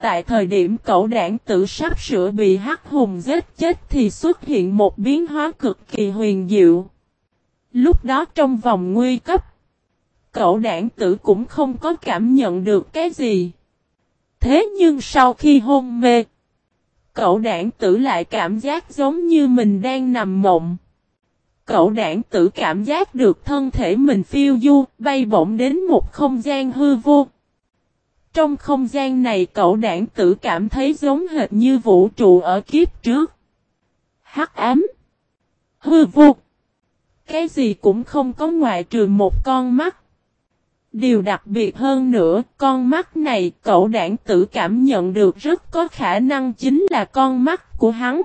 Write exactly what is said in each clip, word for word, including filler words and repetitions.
tại thời điểm cẩu đảng tử sắp sửa bị Hắc Hùng giết chết thì xuất hiện một biến hóa cực kỳ huyền diệu. Lúc đó trong vòng nguy cấp, cẩu đảng tử cũng không có cảm nhận được cái gì. Thế nhưng sau khi hôn mê, cẩu đảng tử lại cảm giác giống như mình đang nằm mộng. Cẩu đảng tử cảm giác được thân thể mình phiêu du, bay bổng đến một không gian hư vô. Trong không gian này cẩu đảng tử cảm thấy giống hệt như vũ trụ ở kiếp trước. Hắc ám, hư vô, cái gì cũng không có ngoại trừ một con mắt. Điều đặc biệt hơn nữa, con mắt này cẩu đảng tử cảm nhận được rất có khả năng chính là con mắt của hắn.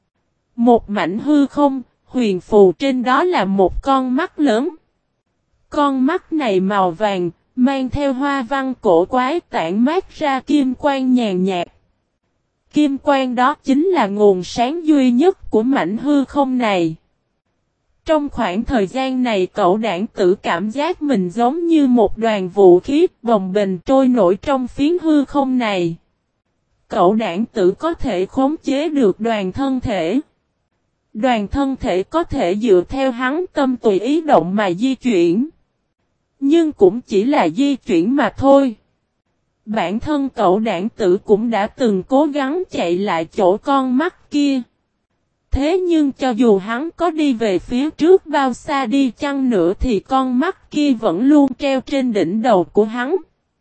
Một mảnh hư không, huyền phù trên đó là một con mắt lớn. Con mắt này màu vàng, mang theo hoa văn cổ quái tản mát ra kim quang nhàn nhạt. Kim quang đó chính là nguồn sáng duy nhất của mảnh hư không này. Trong khoảng thời gian này cẩu đảng tử cảm giác mình giống như một đoàn vũ khí bồng bềnh trôi nổi trong phiến hư không này. Cẩu đảng tử có thể khống chế được đoàn thân thể. Đoàn thân thể có thể dựa theo hắn tâm tùy ý động mà di chuyển. Nhưng cũng chỉ là di chuyển mà thôi. Bản thân cẩu đảng tử cũng đã từng cố gắng chạy lại chỗ con mắt kia. Thế nhưng cho dù hắn có đi về phía trước bao xa đi chăng nữa thì con mắt kia vẫn luôn treo trên đỉnh đầu của hắn.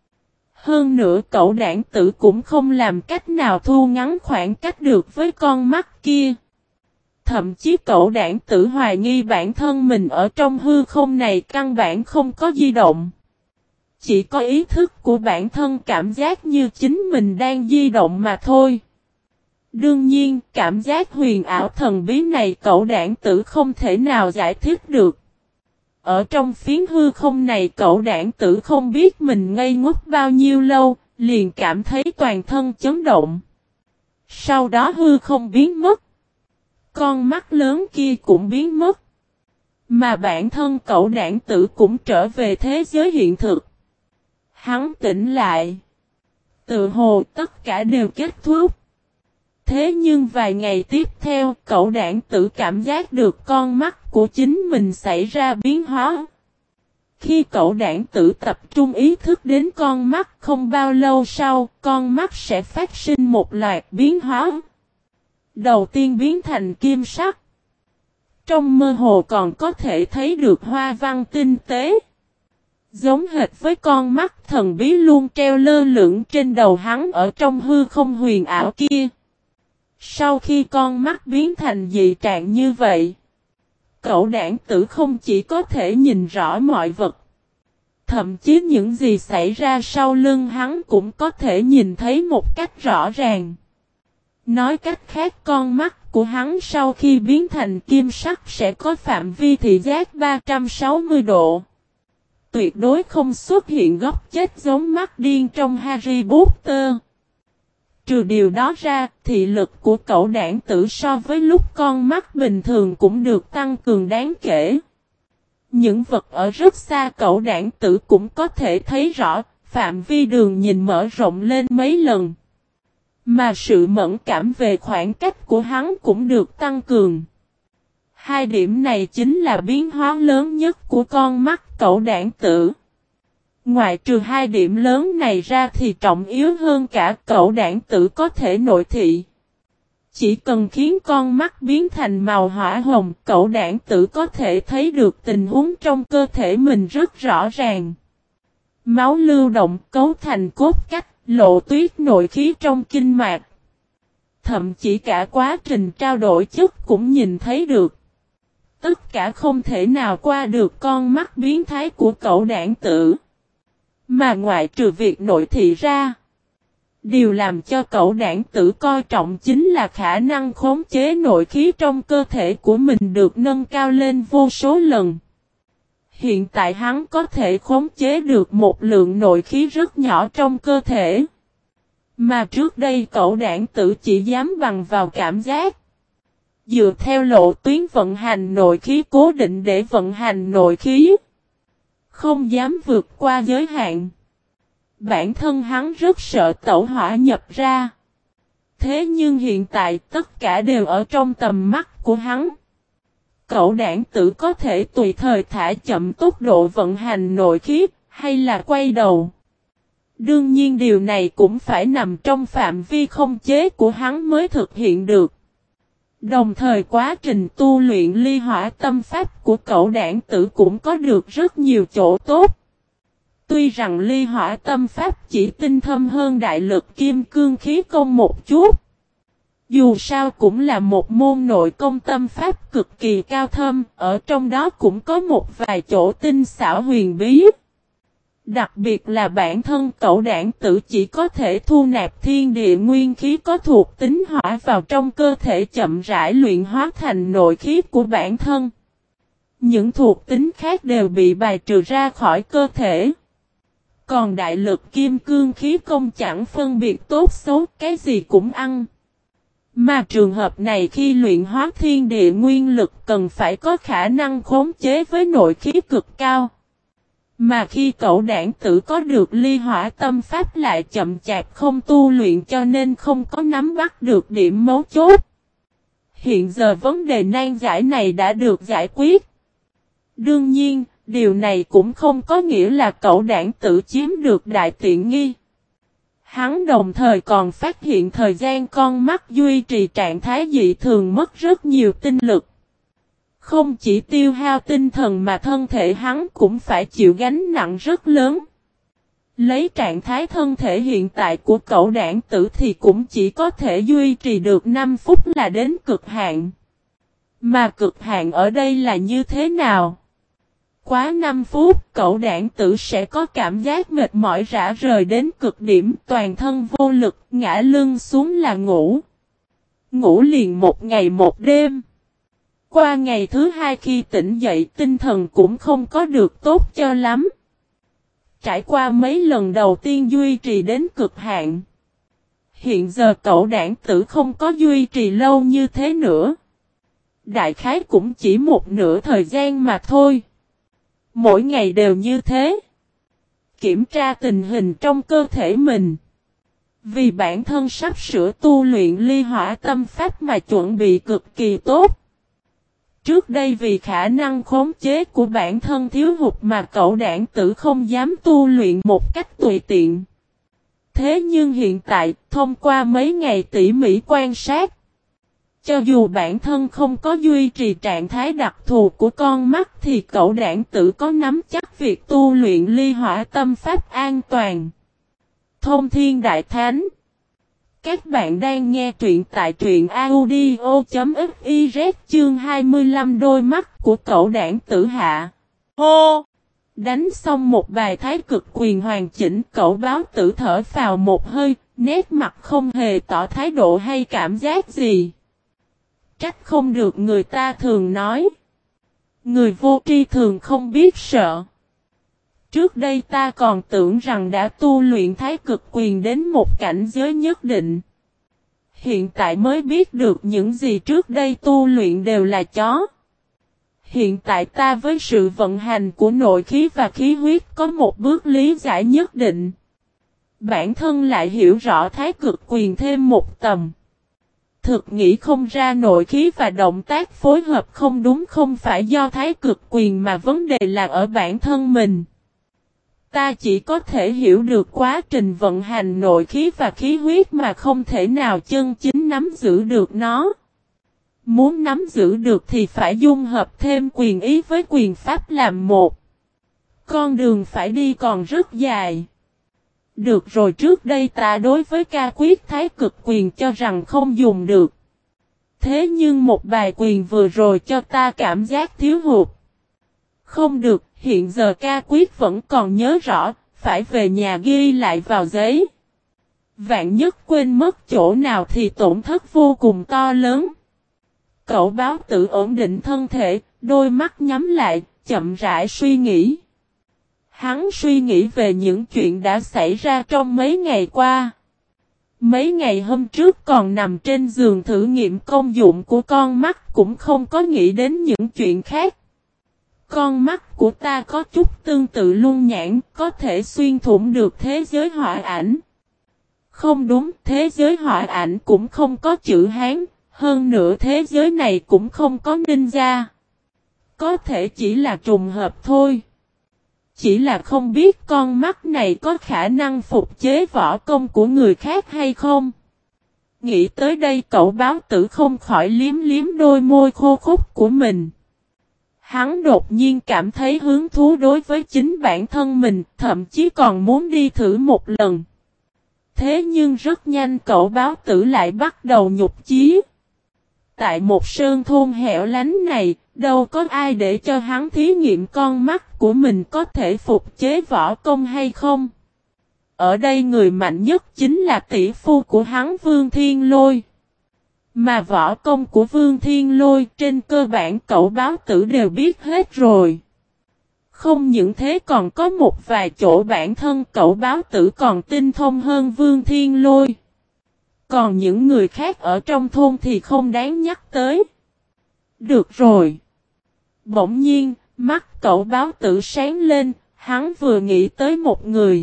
Hơn nữa cẩu đảng tử cũng không làm cách nào thu ngắn khoảng cách được với con mắt kia. Thậm chí cẩu đảng tử hoài nghi bản thân mình ở trong hư không này căn bản không có di động. Chỉ có ý thức của bản thân cảm giác như chính mình đang di động mà thôi. Đương nhiên, cảm giác huyền ảo thần bí này cẩu đảng tử không thể nào giải thích được. Ở trong phiến hư không này cẩu đảng tử không biết mình ngây ngốc bao nhiêu lâu, liền cảm thấy toàn thân chấn động. Sau đó hư không biến mất. Con mắt lớn kia cũng biến mất. Mà bản thân cẩu đảng tử cũng trở về thế giới hiện thực. Hắn tỉnh lại. Tự hồ tất cả đều kết thúc. Thế nhưng vài ngày tiếp theo cẩu đảng tử cảm giác được con mắt của chính mình xảy ra biến hóa. Khi cẩu đảng tử tập trung ý thức đến con mắt không bao lâu sau, con mắt sẽ phát sinh một loạt biến hóa. Đầu tiên biến thành kim sắc. Trong mơ hồ còn có thể thấy được hoa văn tinh tế. Giống hệt với con mắt thần bí luôn treo lơ lửng trên đầu hắn ở trong hư không huyền ảo kia. Sau khi con mắt biến thành dị trạng như vậy, cẩu đảng tử không chỉ có thể nhìn rõ mọi vật. Thậm chí những gì xảy ra sau lưng hắn cũng có thể nhìn thấy một cách rõ ràng. Nói cách khác con mắt của hắn sau khi biến thành kim sắc sẽ có phạm vi thị giác ba trăm sáu mươi độ. Tuyệt đối không xuất hiện góc chết giống mắt điên trong Harry Potter. Trừ điều đó ra, thị lực của cẩu đảng tử so với lúc con mắt bình thường cũng được tăng cường đáng kể. Những vật ở rất xa cẩu đảng tử cũng có thể thấy rõ, phạm vi đường nhìn mở rộng lên mấy lần. Mà sự mẫn cảm về khoảng cách của hắn cũng được tăng cường. Hai điểm này chính là biến hóa lớn nhất của con mắt cẩu đảng tử. Ngoài trừ hai điểm lớn này ra thì trọng yếu hơn cả cẩu đảng tử có thể nội thị. Chỉ cần khiến con mắt biến thành màu hỏa hồng, cẩu đảng tử có thể thấy được tình huống trong cơ thể mình rất rõ ràng. Máu lưu động cấu thành cốt cách, lộ tuyết nội khí trong kinh mạch. Thậm chỉ cả quá trình trao đổi chất cũng nhìn thấy được. Tất cả không thể nào qua được con mắt biến thái của cẩu đảng tử. Mà ngoại trừ việc nội thị ra, điều làm cho cẩu đảng tử coi trọng chính là khả năng khống chế nội khí trong cơ thể của mình được nâng cao lên vô số lần. Hiện tại hắn có thể khống chế được một lượng nội khí rất nhỏ trong cơ thể. Mà trước đây cẩu đảng tử chỉ dám bằng vào cảm giác. Dựa theo lộ tuyến vận hành nội khí cố định để vận hành nội khí. Không dám vượt qua giới hạn. Bản thân hắn rất sợ tẩu hỏa nhập ra. Thế nhưng hiện tại tất cả đều ở trong tầm mắt của hắn. Cậu đảng tử có thể tùy thời thả chậm tốc độ vận hành nội khí, hay là quay đầu. Đương nhiên điều này cũng phải nằm trong phạm vi không chế của hắn mới thực hiện được. Đồng thời quá trình tu luyện ly hỏa tâm pháp của cậu đảng tử cũng có được rất nhiều chỗ tốt. Tuy rằng ly hỏa tâm pháp chỉ tinh thâm hơn đại lực kim cương khí công một chút. Dù sao cũng là một môn nội công tâm pháp cực kỳ cao thâm, ở trong đó cũng có một vài chỗ tinh xảo huyền bí. Đặc biệt là bản thân cậu đảng tử chỉ có thể thu nạp thiên địa nguyên khí có thuộc tính hỏa vào trong cơ thể chậm rãi luyện hóa thành nội khí của bản thân. Những thuộc tính khác đều bị bài trừ ra khỏi cơ thể. Còn đại lực kim cương khí công chẳng phân biệt tốt xấu, cái gì cũng ăn. Mà trường hợp này khi luyện hóa thiên địa nguyên lực cần phải có khả năng khống chế với nội khí cực cao. Mà khi cậu đảng tử có được ly hỏa tâm pháp lại chậm chạp không tu luyện cho nên không có nắm bắt được điểm mấu chốt. Hiện giờ vấn đề nan giải này đã được giải quyết. Đương nhiên, điều này cũng không có nghĩa là cậu đảng tử chiếm được đại tiện nghi. Hắn đồng thời còn phát hiện thời gian con mắt duy trì trạng thái dị thường mất rất nhiều tinh lực. Không chỉ tiêu hao tinh thần mà thân thể hắn cũng phải chịu gánh nặng rất lớn. Lấy trạng thái thân thể hiện tại của cậu đảng tử thì cũng chỉ có thể duy trì được năm phút là đến cực hạn. Mà cực hạn ở đây là như thế nào? Quá năm phút, cậu đảng tử sẽ có cảm giác mệt mỏi rã rời đến cực điểm, toàn thân vô lực, ngã lưng xuống là ngủ. Ngủ liền một ngày một đêm. Qua ngày thứ hai khi tỉnh dậy tinh thần cũng không có được tốt cho lắm. Trải qua mấy lần đầu tiên duy trì đến cực hạn. Hiện giờ cậu đảng tử không có duy trì lâu như thế nữa. Đại khái cũng chỉ một nửa thời gian mà thôi. Mỗi ngày đều như thế. Kiểm tra tình hình trong cơ thể mình. Vì bản thân sắp sửa tu luyện ly hỏa tâm pháp mà chuẩn bị cực kỳ tốt. Trước đây vì khả năng khống chế của bản thân thiếu hụt mà cậu đảng tử không dám tu luyện một cách tùy tiện. Thế nhưng hiện tại, thông qua mấy ngày tỉ mỉ quan sát, cho dù bản thân không có duy trì trạng thái đặc thù của con mắt thì cậu đảng tử có nắm chắc việc tu luyện ly hỏa tâm pháp an toàn. Thông Thiên Đại Thánh. Các bạn đang nghe truyện tại truyện audio.fiz chương hai mươi lăm đôi mắt của cậu đảng tử hạ. Hô! Đánh xong một bài thái cực quyền hoàn chỉnh, cậu báo tử thở phào một hơi, nét mặt không hề tỏ thái độ hay cảm giác gì. Trách không được người ta thường nói. Người vô tri thường không biết sợ. Trước đây ta còn tưởng rằng đã tu luyện thái cực quyền đến một cảnh giới nhất định. Hiện tại mới biết được những gì trước đây tu luyện đều là chó. Hiện tại ta với sự vận hành của nội khí và khí huyết có một bước lý giải nhất định. Bản thân lại hiểu rõ thái cực quyền thêm một tầm. Thực nghĩ không ra nội khí và động tác phối hợp không đúng không phải do thái cực quyền mà vấn đề là ở bản thân mình. Ta chỉ có thể hiểu được quá trình vận hành nội khí và khí huyết mà không thể nào chân chính nắm giữ được nó. Muốn nắm giữ được thì phải dung hợp thêm quyền ý với quyền pháp làm một. Con đường phải đi còn rất dài. Được rồi, trước đây ta đối với ca quyết thái cực quyền cho rằng không dùng được. Thế nhưng một bài quyền vừa rồi cho ta cảm giác thiếu hụt. Không được, hiện giờ ca quyết vẫn còn nhớ rõ, phải về nhà ghi lại vào giấy. Vạn nhất quên mất chỗ nào thì tổn thất vô cùng to lớn. Cậu báo tử ổn định thân thể, đôi mắt nhắm lại, chậm rãi suy nghĩ. Hắn suy nghĩ về những chuyện đã xảy ra trong mấy ngày qua. Mấy ngày hôm trước còn nằm trên giường thử nghiệm công dụng của con mắt cũng không có nghĩ đến những chuyện khác. Con mắt của ta có chút tương tự luân nhãn, có thể xuyên thủng được thế giới họa ảnh. Không đúng, thế giới họa ảnh cũng không có chữ Hán, hơn nữa thế giới này cũng không có ninja. Có thể chỉ là trùng hợp thôi. Chỉ là không biết con mắt này có khả năng phục chế võ công của người khác hay không. Nghĩ tới đây cậu báo tử không khỏi liếm liếm đôi môi khô khốc của mình. Hắn đột nhiên cảm thấy hứng thú đối với chính bản thân mình, thậm chí còn muốn đi thử một lần. Thế nhưng rất nhanh cậu báo tử lại bắt đầu nhục chí. Tại một sơn thôn hẻo lánh này, đâu có ai để cho hắn thí nghiệm con mắt của mình có thể phục chế võ công hay không. Ở đây người mạnh nhất chính là tỷ phu của hắn Vương Thiên Lôi. Mà võ công của Vương Thiên Lôi trên cơ bản cậu báo tử đều biết hết rồi. Không những thế còn có một vài chỗ bản thân cậu báo tử còn tinh thông hơn Vương Thiên Lôi. Còn những người khác ở trong thôn thì không đáng nhắc tới. Được rồi. Bỗng nhiên, mắt cậu báo tử sáng lên, hắn vừa nghĩ tới một người.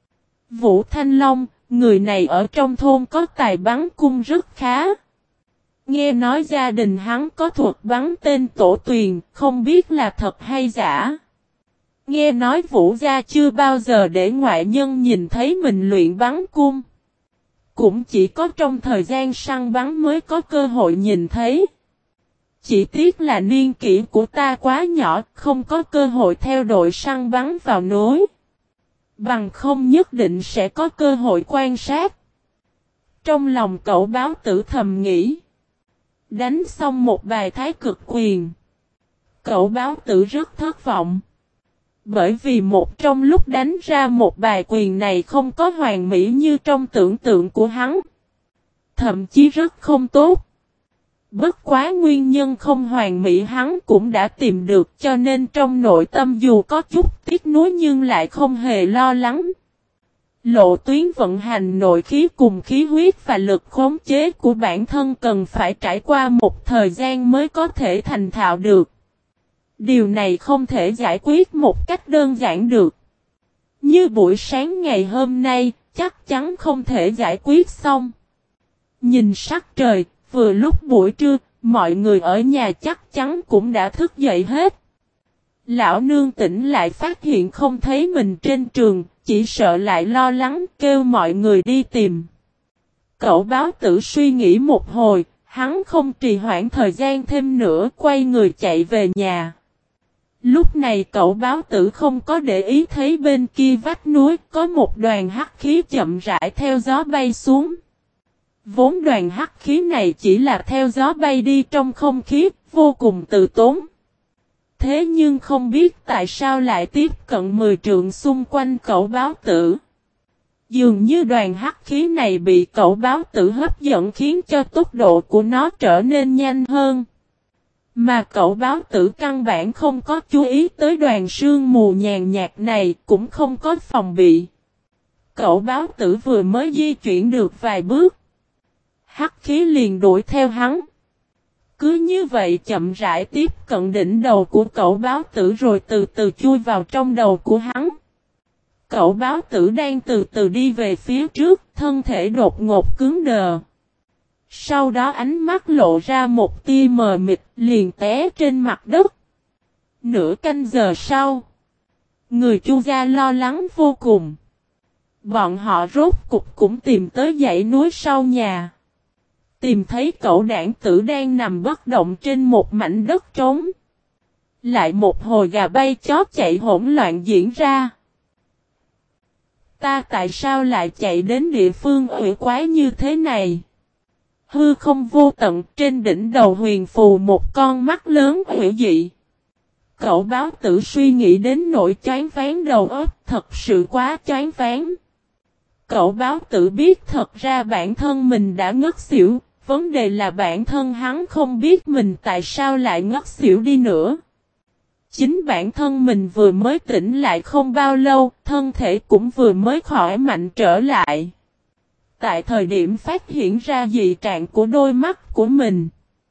Vũ Thanh Long, người này ở trong thôn có tài bắn cung rất khá. Nghe nói gia đình hắn có thuật bắn tên tổ tuyền, không biết là thật hay giả. Nghe nói Vũ gia chưa bao giờ để ngoại nhân nhìn thấy mình luyện bắn cung. Cũng chỉ có trong thời gian săn bắn mới có cơ hội nhìn thấy. Chỉ tiếc là niên kỷ của ta quá nhỏ, không có cơ hội theo đội săn bắn vào núi. Bằng không nhất định sẽ có cơ hội quan sát. Trong lòng cậu báo tử thầm nghĩ. Đánh xong một bài thái cực quyền. Cậu báo tử rất thất vọng. Bởi vì một trong lúc đánh ra một bài quyền này không có hoàn mỹ như trong tưởng tượng của hắn. Thậm chí rất không tốt. Bất quá nguyên nhân không hoàn mỹ hắn cũng đã tìm được cho nên trong nội tâm dù có chút tiếc nuối nhưng lại không hề lo lắng. Lộ tuyến vận hành nội khí cùng khí huyết và lực khống chế của bản thân cần phải trải qua một thời gian mới có thể thành thạo được. Điều này không thể giải quyết một cách đơn giản được. Như buổi sáng ngày hôm nay, chắc chắn không thể giải quyết xong. Nhìn sắc trời, vừa lúc buổi trưa, mọi người ở nhà chắc chắn cũng đã thức dậy hết. Lão nương tỉnh lại phát hiện không thấy mình trên trường, chỉ sợ lại lo lắng kêu mọi người đi tìm. Cậu báo tử suy nghĩ một hồi, hắn không trì hoãn thời gian thêm nữa, quay người chạy về nhà. Lúc này cậu báo tử không có để ý thấy bên kia vách núi có một đoàn hắc khí chậm rãi theo gió bay xuống. Vốn đoàn hắc khí này chỉ là theo gió bay đi trong không khí, vô cùng từ tốn. Thế nhưng không biết tại sao lại tiếp cận mười trượng xung quanh cậu báo tử. Dường như đoàn hắc khí này bị cậu báo tử hấp dẫn khiến cho tốc độ của nó trở nên nhanh hơn. Mà cậu báo tử căn bản không có chú ý tới đoàn sương mù nhàn nhạt này, cũng không có phòng bị. Cậu báo tử vừa mới di chuyển được vài bước. Hắc khí liền đuổi theo hắn. Cứ như vậy chậm rãi tiếp cận đỉnh đầu của cậu báo tử rồi từ từ chui vào trong đầu của hắn. Cậu báo tử đang từ từ đi về phía trước, thân thể đột ngột cứng đờ. Sau đó ánh mắt lộ ra một tia mờ mịt liền té trên mặt đất. Nửa canh giờ sau, người Chu gia lo lắng vô cùng. Bọn họ rốt cục cũng tìm tới dãy núi sau nhà. Tìm thấy cậu đảng tử đang nằm bất động trên một mảnh đất trống. Lại một hồi gà bay chó chạy hỗn loạn diễn ra. Ta tại sao lại chạy đến địa phương ủy quái như thế này? Hư không vô tận trên đỉnh đầu huyền phù một con mắt lớn hủy dị. Cậu báo tử suy nghĩ đến nỗi choáng váng đầu óc, thật sự quá choáng váng. Cậu báo tử biết thật ra bản thân mình đã ngất xỉu, vấn đề là bản thân hắn không biết mình tại sao lại ngất xỉu đi nữa. Chính bản thân mình vừa mới tỉnh lại không bao lâu, thân thể cũng vừa mới khỏi mạnh trở lại. Tại thời điểm phát hiện ra dị trạng của đôi mắt của mình,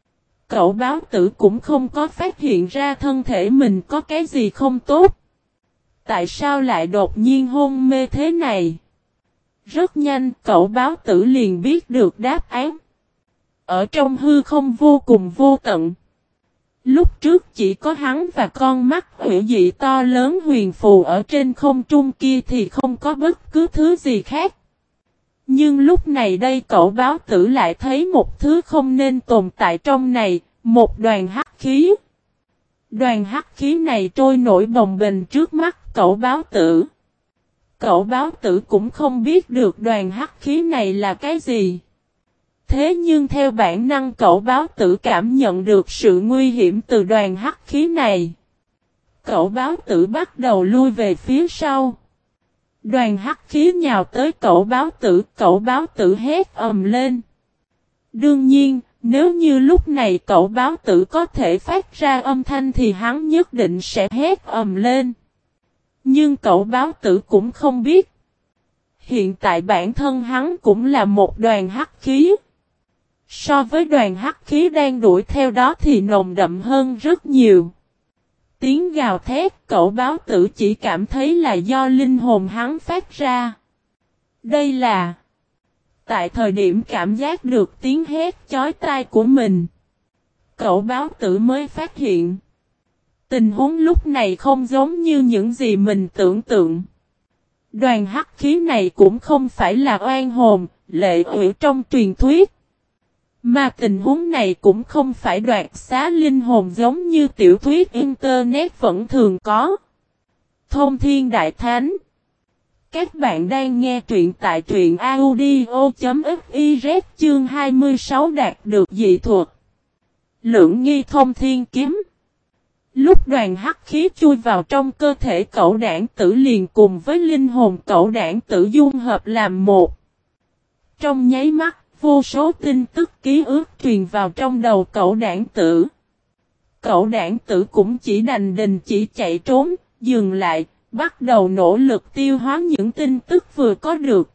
cậu báo tử cũng không có phát hiện ra thân thể mình có cái gì không tốt. Tại sao lại đột nhiên hôn mê thế này? Rất nhanh cậu báo tử liền biết được đáp án. Ở trong hư không vô cùng vô tận. Lúc trước chỉ có hắn và con mắt hủy dị to lớn huyền phù ở trên không trung kia thì không có bất cứ thứ gì khác. Nhưng lúc này đây cậu báo tử lại thấy một thứ không nên tồn tại trong này, một đoàn hắc khí. Đoàn hắc khí này trôi nổi bồng bềnh trước mắt cậu báo tử. Cậu báo tử cũng không biết được đoàn hắc khí này là cái gì. Thế nhưng theo bản năng cậu báo tử cảm nhận được sự nguy hiểm từ đoàn hắc khí này. Cậu báo tử bắt đầu lui về phía sau. Đoàn hắc khí nhào tới cậu báo tử, cậu báo tử hét ầm lên. Đương nhiên, nếu như lúc này cậu báo tử có thể phát ra âm thanh thì hắn nhất định sẽ hét ầm lên. Nhưng cậu báo tử cũng không biết. Hiện tại bản thân hắn cũng là một đoàn hắc khí. So với đoàn hắc khí đang đuổi theo đó thì nồng đậm hơn rất nhiều. Tiếng gào thét cậu báo tử chỉ cảm thấy là do linh hồn hắn phát ra. Đây là... Tại thời điểm cảm giác được tiếng hét chói tai của mình, cậu báo tử mới phát hiện. Tình huống lúc này không giống như những gì mình tưởng tượng. Đoàn hắc khí này cũng không phải là oan hồn, lệ quỷ trong truyền thuyết. Mà tình huống này cũng không phải đoạt xá linh hồn giống như tiểu thuyết Internet vẫn thường có. Thông Thiên Đại Thánh. Các bạn đang nghe truyện tại truyện audio.fiz chương hai mươi sáu đạt được dị thuật. Lưỡng nghi thông thiên kiếm. Lúc đoàn hắc khí chui vào trong cơ thể cậu đảng tử liền cùng với linh hồn cậu đảng tử dung hợp làm một. Trong nháy mắt, vô số tin tức ký ức truyền vào trong đầu cậu đảng tử. Cậu đảng tử cũng chỉ đành đình chỉ chạy trốn, dừng lại, bắt đầu nỗ lực tiêu hóa những tin tức vừa có được.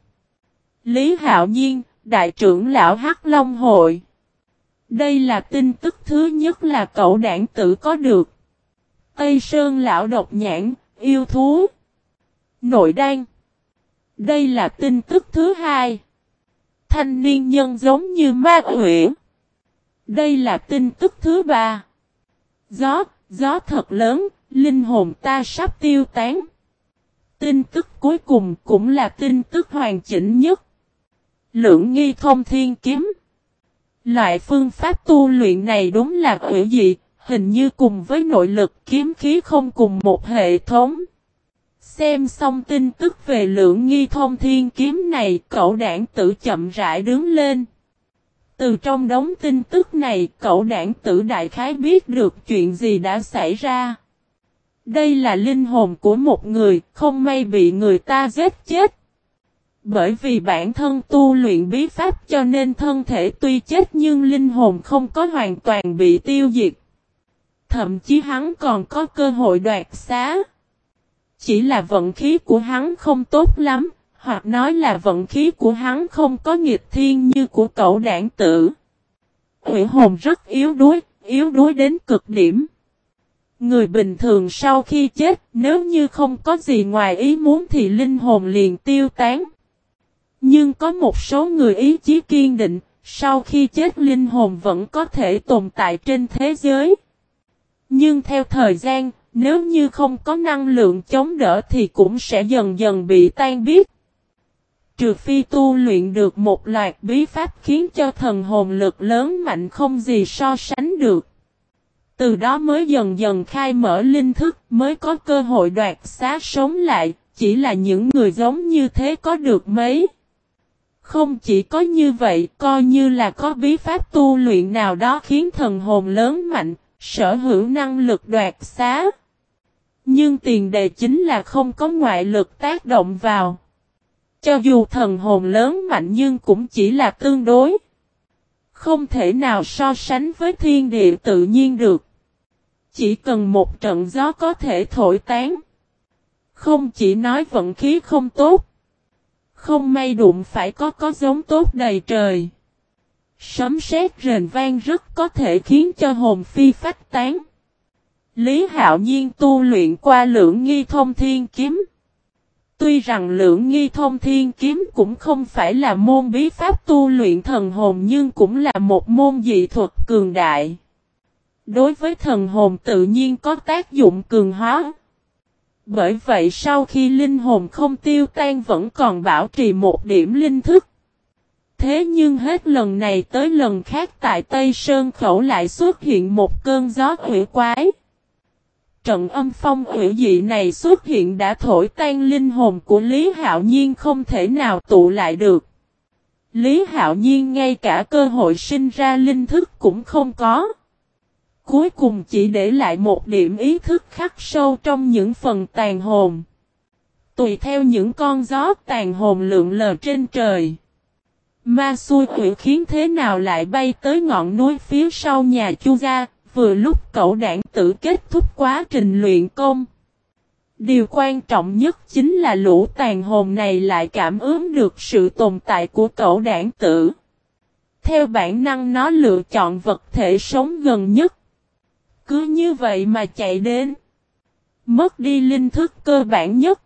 Lý Hạo Nhiên, Đại trưởng lão Hắc Long Hội. Đây là tin tức thứ nhất là cậu đảng tử có được. Tây Sơn lão độc nhãn, yêu thú. Nội đan. Đây là tin tức thứ hai. Thanh niên nhân giống như ma quỷ. Đây là tin tức thứ ba. Gió, gió thật lớn, linh hồn ta sắp tiêu tán. Tin tức cuối cùng cũng là tin tức hoàn chỉnh nhất. Lưỡng nghi thông thiên kiếm. Loại phương pháp tu luyện này đúng là quỷ dị, hình như cùng với nội lực kiếm khí không cùng một hệ thống. Xem xong tin tức về lưỡng nghi thông thiên kiếm này, cậu đảng tử chậm rãi đứng lên. Từ trong đống tin tức này, cậu đảng tử đại khái biết được chuyện gì đã xảy ra. Đây là linh hồn của một người, không may bị người ta giết chết. Bởi vì bản thân tu luyện bí pháp cho nên thân thể tuy chết nhưng linh hồn không có hoàn toàn bị tiêu diệt. Thậm chí hắn còn có cơ hội đoạt xá. Chỉ là vận khí của hắn không tốt lắm, hoặc nói là vận khí của hắn không có nghịch thiên như của cậu đảng tử. Quỷ hồn rất yếu đuối, yếu đuối đến cực điểm. Người bình thường sau khi chết, nếu như không có gì ngoài ý muốn thì linh hồn liền tiêu tán. Nhưng có một số người ý chí kiên định, sau khi chết linh hồn vẫn có thể tồn tại trên thế giới. Nhưng theo thời gian, nếu như không có năng lượng chống đỡ thì cũng sẽ dần dần bị tan biến. Trừ phi tu luyện được một loạt bí pháp khiến cho thần hồn lực lớn mạnh không gì so sánh được. Từ đó mới dần dần khai mở linh thức, mới có cơ hội đoạt xá sống lại, chỉ là những người giống như thế có được mấy. Không chỉ có như vậy, coi như là có bí pháp tu luyện nào đó khiến thần hồn lớn mạnh, sở hữu năng lực đoạt xá. Nhưng tiền đề chính là không có ngoại lực tác động vào. Cho dù thần hồn lớn mạnh nhưng cũng chỉ là tương đối. Không thể nào so sánh với thiên địa tự nhiên được. Chỉ cần một trận gió có thể thổi tán. Không chỉ nói vận khí không tốt. Không may đụng phải có có giống tốt đầy trời. Sấm sét rền vang rất có thể khiến cho hồn phi phách tán. Lý Hạo Nhiên tu luyện qua Lưỡng Nghi Thông Thiên Kiếm. Tuy rằng Lưỡng Nghi Thông Thiên Kiếm cũng không phải là môn bí pháp tu luyện thần hồn nhưng cũng là một môn dị thuật cường đại. Đối với thần hồn tự nhiên có tác dụng cường hóa. Bởi vậy sau khi linh hồn không tiêu tan vẫn còn bảo trì một điểm linh thức. Thế nhưng hết lần này tới lần khác tại Tây Sơn Khẩu lại xuất hiện một cơn gió hủy quái. Trận âm phong hủy dị này xuất hiện đã thổi tan linh hồn của Lý Hạo Nhiên không thể nào tụ lại được. Lý Hạo Nhiên ngay cả cơ hội sinh ra linh thức cũng không có. Cuối cùng chỉ để lại một điểm ý thức khắc sâu trong những phần tàn hồn. Tùy theo những con gió tàn hồn lượn lờ trên trời. Ma xui quỷ khiến thế nào lại bay tới ngọn núi phía sau nhà Chu gia, vừa lúc cậu đảng tử kết thúc quá trình luyện công. Điều quan trọng nhất chính là lũ tàn hồn này lại cảm ứng được sự tồn tại của cậu đảng tử. Theo bản năng nó lựa chọn vật thể sống gần nhất. Cứ như vậy mà chạy đến. Mất đi linh thức cơ bản nhất.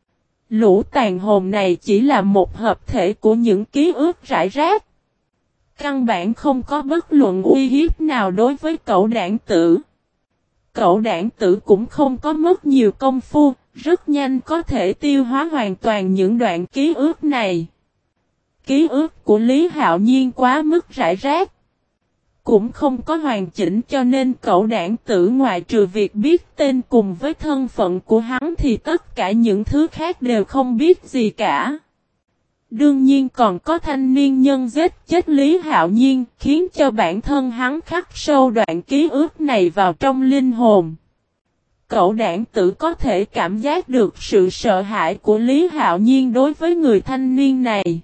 Lũ tàn hồn này chỉ là một hợp thể của những ký ức rải rác. Căn bản không có bất luận uy hiếp nào đối với cậu đảng tử. Cậu đảng tử cũng không có mất nhiều công phu, rất nhanh có thể tiêu hóa hoàn toàn những đoạn ký ức này. Ký ức của Lý Hạo Nhiên quá mức rải rác. Cũng không có hoàn chỉnh cho nên cậu đảng tử ngoại trừ việc biết tên cùng với thân phận của hắn thì tất cả những thứ khác đều không biết gì cả. Đương nhiên còn có thanh niên nhân giết chết Lý Hạo Nhiên khiến cho bản thân hắn khắc sâu đoạn ký ức này vào trong linh hồn. Cậu đảng tử có thể cảm giác được sự sợ hãi của Lý Hạo Nhiên đối với người thanh niên này.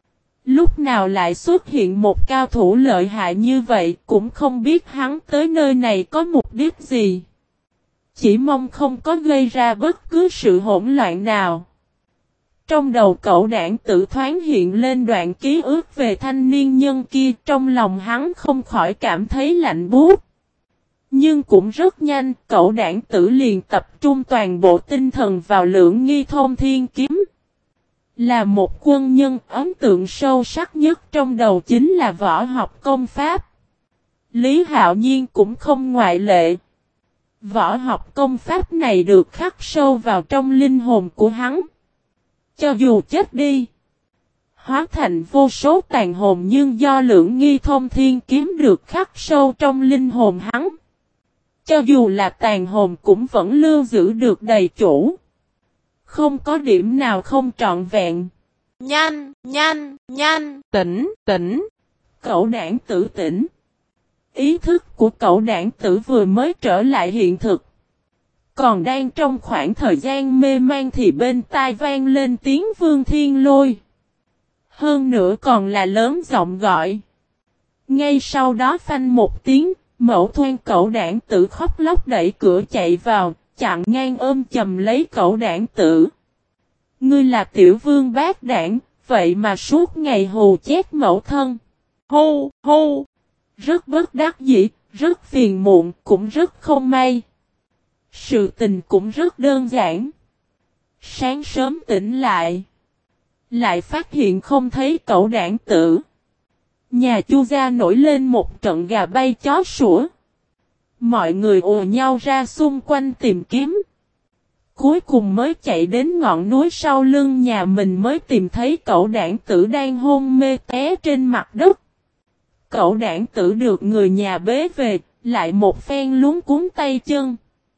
Lúc nào lại xuất hiện một cao thủ lợi hại như vậy cũng không biết hắn tới nơi này có mục đích gì. Chỉ mong không có gây ra bất cứ sự hỗn loạn nào. Trong đầu cậu đảng tử thoáng hiện lên đoạn ký ức về thanh niên nhân kia, trong lòng hắn không khỏi cảm thấy lạnh buốt. Nhưng cũng rất nhanh, cậu đảng tử liền tập trung toàn bộ tinh thần vào Lưỡng Nghi Thông Thiên Kiếm. Là một quân nhân, ấn tượng sâu sắc nhất trong đầu chính là võ học công pháp. Lý Hạo Nhiên cũng không ngoại lệ. Võ học công pháp này được khắc sâu vào trong linh hồn của hắn. Cho dù chết đi, hóa thành vô số tàn hồn nhưng do Lưỡng Nghi Thông Thiên Kiếm được khắc sâu trong linh hồn hắn. Cho dù là tàn hồn cũng vẫn lưu giữ được đầy chủ. Không có điểm nào không trọn vẹn. Nhanh, nhanh, nhanh, tỉnh, tỉnh. Cậu đảng tử tỉnh. Ý thức của cậu đảng tử vừa mới trở lại hiện thực. Còn đang trong khoảng thời gian mê man thì bên tai vang lên tiếng Vương Thiên Lôi. Hơn nữa còn là lớn giọng gọi. Ngay sau đó phanh một tiếng, mẫu thoan cậu đảng tử khóc lóc đẩy cửa chạy vào, chặn ngang ôm chầm lấy cậu đảng tử. Ngươi là tiểu vương bát đảng, vậy mà suốt ngày hù chết mẫu thân. Hô, hô. Rất bất đắc dĩ, rất phiền muộn, cũng rất không may. Sự tình cũng rất đơn giản. Sáng sớm tỉnh lại. Lại phát hiện không thấy cậu đảng tử. Nhà Chu gia nổi lên một trận gà bay chó sủa. Mọi người ùa nhau ra xung quanh tìm kiếm. Cuối cùng mới chạy đến ngọn núi sau lưng nhà mình mới tìm thấy cậu đảng tử đang hôn mê té trên mặt đất. Cậu đảng tử được người nhà bế về, lại một phen luống cuốn tay chân.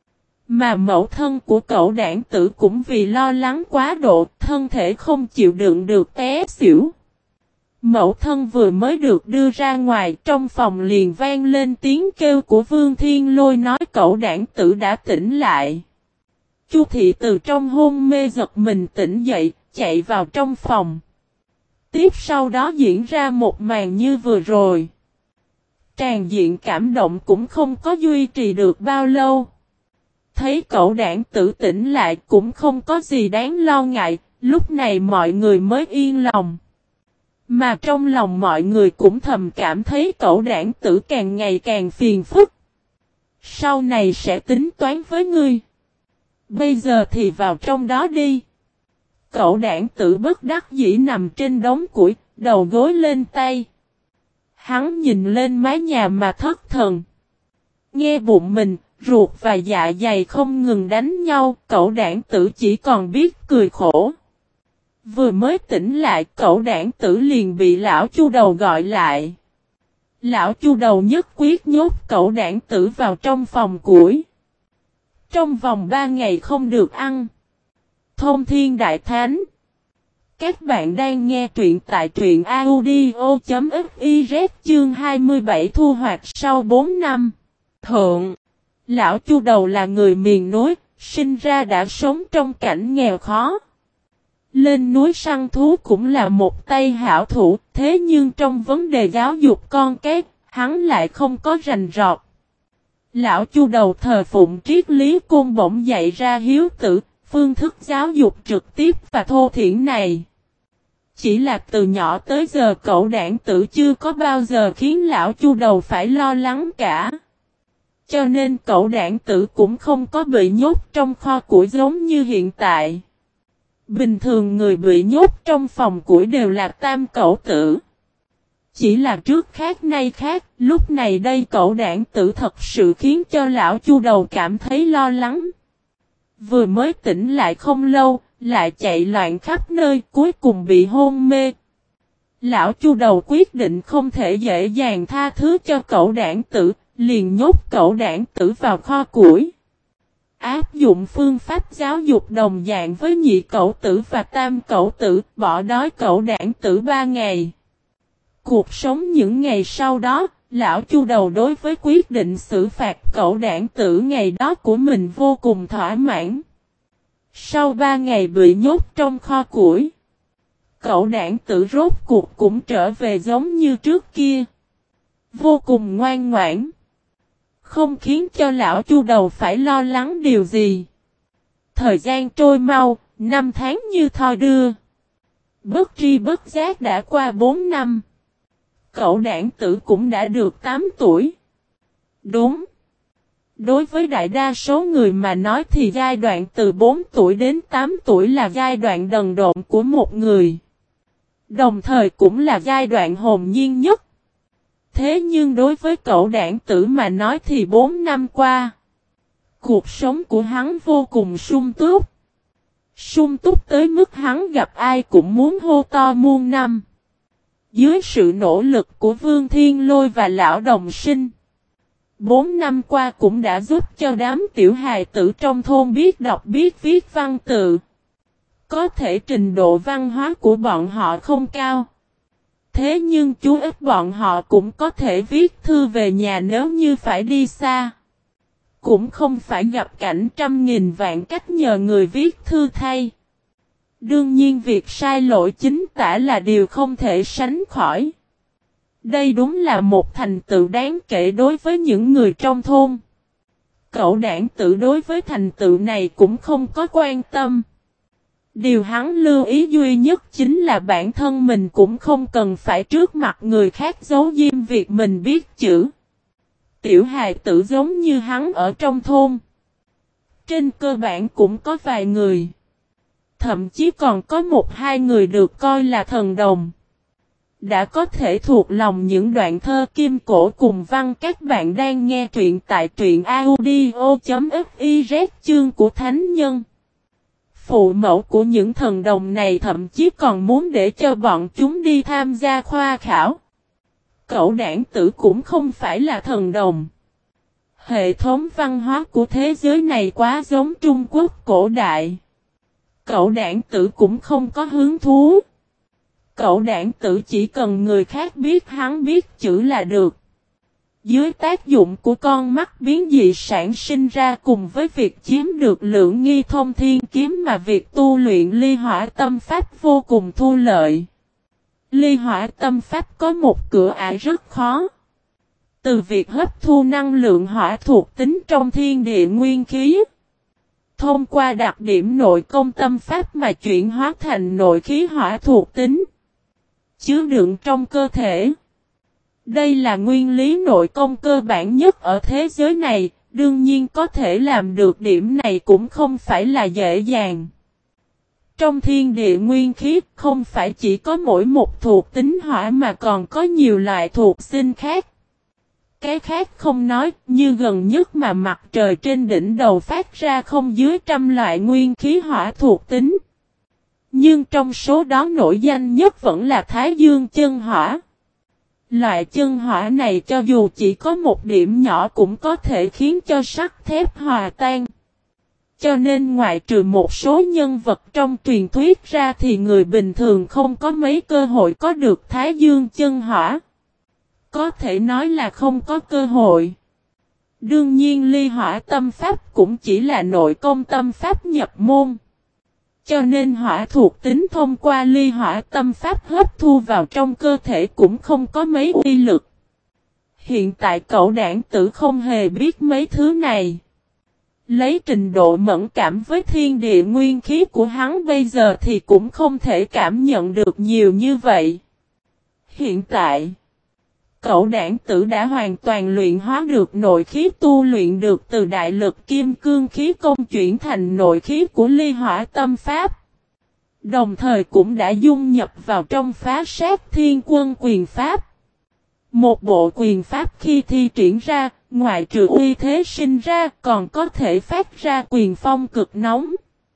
Mà mẫu thân của cậu đảng tử cũng vì lo lắng quá độ, thân thể không chịu đựng được té xỉu. Mẫu thân vừa mới được đưa ra ngoài, trong phòng liền vang lên tiếng kêu của Vương Thiên Lôi nói cậu đảng tử đã tỉnh lại. Chu thị từ trong hôn mê giật mình tỉnh dậy, chạy vào trong phòng. Tiếp sau đó diễn ra một màn như vừa rồi. Tràn diện cảm động cũng không có duy trì được bao lâu. Thấy cậu đảng tử tỉnh lại cũng không có gì đáng lo ngại, lúc này mọi người mới yên lòng. Mà trong lòng mọi người cũng thầm cảm thấy cậu đảng tử càng ngày càng phiền phức. Sau này sẽ tính toán với ngươi. Bây giờ thì vào trong đó đi. Cậu đảng tử bất đắc dĩ nằm trên đống củi, đầu gối lên tay. Hắn nhìn lên mái nhà mà thất thần. Nghe bụng mình, ruột và dạ dày không ngừng đánh nhau, cậu đảng tử chỉ còn biết cười khổ. Vừa mới tỉnh lại, cậu đảng tử liền bị lão chu đầu gọi lại. Lão chu đầu nhất quyết nhốt cậu đảng tử vào trong phòng củi. Trong vòng ba ngày không được ăn. Thông Thiên Đại Thánh. Các bạn đang nghe truyện tại truyện audio.fiz chương hai mươi bảy thu hoạch sau bốn năm. Thượng. Lão chu đầu là người miền núi, sinh ra đã sống trong cảnh nghèo khó. Lên núi săn thú cũng là một tay hảo thủ, thế nhưng trong vấn đề giáo dục con cái, hắn lại không có rành rọt. Lão chu đầu thờ phụng triết lý côn bổng dạy ra hiếu tử, phương thức giáo dục trực tiếp và thô thiển này. Chỉ là từ nhỏ tới giờ cậu đảng tử chưa có bao giờ khiến lão chu đầu phải lo lắng cả. Cho nên cậu đảng tử cũng không có bị nhốt trong kho củi giống như hiện tại. Bình thường người bị nhốt trong phòng củi đều là tam cẩu tử. Chỉ là trước khác nay khác, lúc này đây cậu đảng tử thật sự khiến cho lão chu đầu cảm thấy lo lắng. Vừa mới tỉnh lại không lâu, lại chạy loạn khắp nơi, cuối cùng bị hôn mê. Lão chu đầu quyết định không thể dễ dàng tha thứ cho cậu đảng tử, liền nhốt cậu đảng tử vào kho củi. Áp dụng phương pháp giáo dục đồng dạng với nhị cậu tử và tam cậu tử, bỏ đói cậu đảng tử ba ngày. Cuộc sống những ngày sau đó, lão chu đầu đối với quyết định xử phạt cậu đảng tử ngày đó của mình vô cùng thỏa mãn. Sau ba ngày bị nhốt trong kho củi, cậu đảng tử rốt cuộc cũng trở về giống như trước kia. Vô cùng ngoan ngoãn. Không khiến cho lão chu đầu phải lo lắng điều gì. Thời gian trôi mau, năm tháng như thoi đưa. Bất tri bất giác đã qua bốn năm. Cậu đảng tử cũng đã được tám tuổi. Đúng. Đối với đại đa số người mà nói thì giai đoạn từ bốn tuổi đến tám tuổi là giai đoạn đần độn của một người. Đồng thời cũng là giai đoạn hồn nhiên nhất. Thế nhưng đối với cậu đảng tử mà nói thì bốn năm qua, cuộc sống của hắn vô cùng sung túc. Sung túc tới mức hắn gặp ai cũng muốn hô to muôn năm. Dưới sự nỗ lực của Vương Thiên Lôi và Lão Đồng Sinh, bốn năm qua cũng đã giúp cho đám tiểu hài tử trong thôn biết đọc biết viết văn tự. Có thể trình độ văn hóa của bọn họ không cao. Thế nhưng chú ít bọn họ cũng có thể viết thư về nhà nếu như phải đi xa. Cũng không phải gặp cảnh trăm nghìn vạn cách nhờ người viết thư thay. Đương nhiên việc sai lỗi chính tả là điều không thể sánh khỏi. Đây đúng là một thành tựu đáng kể đối với những người trong thôn. Cậu đảng tử đối với thành tựu này cũng không có quan tâm. Điều hắn lưu ý duy nhất chính là bản thân mình cũng không cần phải trước mặt người khác giấu diêm việc mình biết chữ. Tiểu hài tử giống như hắn ở trong thôn. Trên cơ bản cũng có vài người. Thậm chí còn có một hai người được coi là thần đồng. Đã có thể thuộc lòng những đoạn thơ kim cổ cùng văn các bạn đang nghe truyện tại truyện audio.fiz chương của Thánh Nhân. Phụ mẫu của những thần đồng này thậm chí còn muốn để cho bọn chúng đi tham gia khoa khảo. Cậu đảng tử cũng không phải là thần đồng. Hệ thống văn hóa của thế giới này quá giống Trung Quốc cổ đại. Cậu đảng tử cũng không có hứng thú. Cậu đảng tử chỉ cần người khác biết hắn biết chữ là được. Dưới tác dụng của con mắt biến dị sản sinh ra cùng với việc chiếm được lượng nghi thông thiên kiếm mà việc tu luyện ly hỏa tâm pháp vô cùng thu lợi. Ly hỏa tâm pháp có một cửa ải rất khó. Từ việc hấp thu năng lượng hỏa thuộc tính trong thiên địa nguyên khí. Thông qua đặc điểm nội công tâm pháp mà chuyển hóa thành nội khí hỏa thuộc tính. chứa đựng trong cơ thể. Đây là nguyên lý nội công cơ bản nhất ở thế giới này, đương nhiên có thể làm được điểm này cũng không phải là dễ dàng. Trong thiên địa nguyên khí không phải chỉ có mỗi một thuộc tính hỏa mà còn có nhiều loại thuộc sinh khác. Cái khác không nói, như gần nhất mà mặt trời trên đỉnh đầu phát ra không dưới trăm loại nguyên khí hỏa thuộc tính. Nhưng trong số đó nổi danh nhất vẫn là Thái Dương chân hỏa. Loại chân hỏa này cho dù chỉ có một điểm nhỏ cũng có thể khiến cho sắt thép hòa tan. Cho nên ngoại trừ một số nhân vật trong truyền thuyết ra thì người bình thường không có mấy cơ hội có được Thái Dương chân hỏa. Có thể nói là không có cơ hội. Đương nhiên ly hỏa tâm pháp cũng chỉ là nội công tâm pháp nhập môn. Cho nên hỏa thuộc tính thông qua ly hỏa tâm pháp hấp thu vào trong cơ thể cũng không có mấy uy lực. Hiện tại cậu đảng tử không hề biết mấy thứ này. Lấy trình độ mẫn cảm với thiên địa nguyên khí của hắn bây giờ thì cũng không thể cảm nhận được nhiều như vậy. Hiện tại, cậu đảng tử đã hoàn toàn luyện hóa được nội khí tu luyện được từ đại lực kim cương khí công chuyển thành nội khí của ly hỏa tâm pháp. Đồng thời cũng đã dung nhập vào trong phá sát thiên quân quyền pháp. Một bộ quyền pháp khi thi triển ra, ngoại trừ uy thế sinh ra còn có thể phát ra quyền phong cực nóng.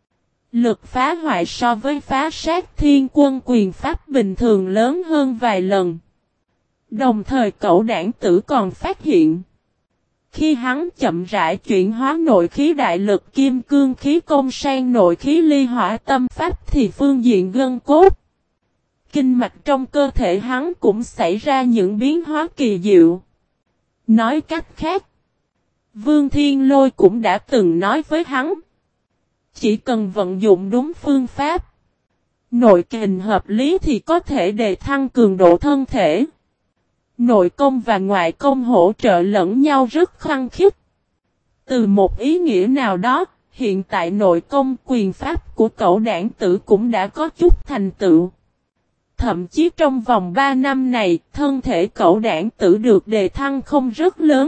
Lực phá hoại so với phá sát thiên quân quyền pháp bình thường lớn hơn vài lần. Đồng thời cậu đảng tử còn phát hiện. Khi hắn chậm rãi chuyển hóa nội khí đại lực kim cương khí công sang nội khí ly hỏa tâm pháp thì phương diện gân cốt, kinh mạch trong cơ thể hắn cũng xảy ra những biến hóa kỳ diệu. Nói cách khác, Vương Thiên Lôi cũng đã từng nói với hắn. Chỉ cần vận dụng đúng phương pháp, nội kình hợp lý thì có thể đề thăng cường độ thân thể. Nội công và ngoại công hỗ trợ lẫn nhau rất khăng khít. Từ một ý nghĩa nào đó, hiện tại nội công quyền pháp của cậu đảng tử cũng đã có chút thành tựu. Thậm chí trong vòng ba năm này, thân thể cậu đảng tử được đề thăng không rất lớn.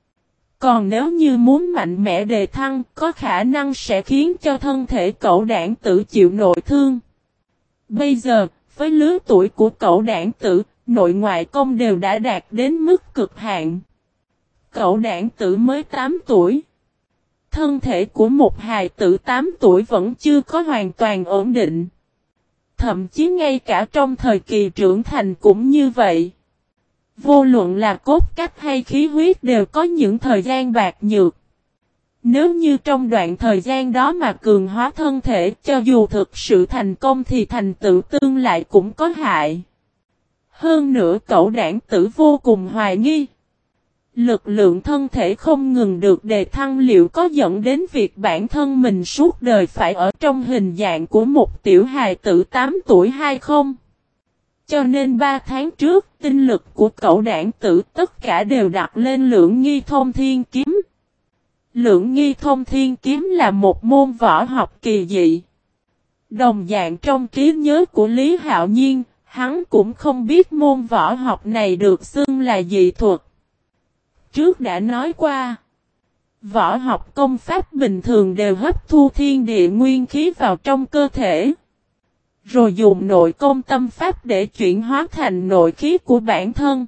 Còn nếu như muốn mạnh mẽ đề thăng, có khả năng sẽ khiến cho thân thể cậu đảng tử chịu nội thương. Bây giờ, với lứa tuổi của cậu đảng tử, nội ngoại công đều đã đạt đến mức cực hạn. Cậu đảng tử mới tám tuổi. Thân thể của một hài tử tám tuổi vẫn chưa có hoàn toàn ổn định. Thậm chí ngay cả trong thời kỳ trưởng thành cũng như vậy. Vô luận là cốt cách hay khí huyết đều có những thời gian bạc nhược. Nếu như trong đoạn thời gian đó mà cường hóa thân thể, cho dù thực sự thành công thì thành tựu tương lại cũng có hại. Hơn nữa cậu đảng tử vô cùng hoài nghi. Lực lượng thân thể không ngừng được đề thăng liệu có dẫn đến việc bản thân mình suốt đời phải ở trong hình dạng của một tiểu hài tử tám tuổi hay không? Cho nên ba tháng trước, tinh lực của cậu đảng tử tất cả đều đặt lên Lưỡng Nghi Thông Thiên Kiếm. Lưỡng Nghi Thông Thiên Kiếm là một môn võ học kỳ dị. Đồng dạng trong trí nhớ của Lý Hạo Nhiên, hắn cũng không biết môn võ học này được xưng là dị thuật. Trước đã nói qua, võ học công pháp bình thường đều hấp thu thiên địa nguyên khí vào trong cơ thể, rồi dùng nội công tâm pháp để chuyển hóa thành nội khí của bản thân.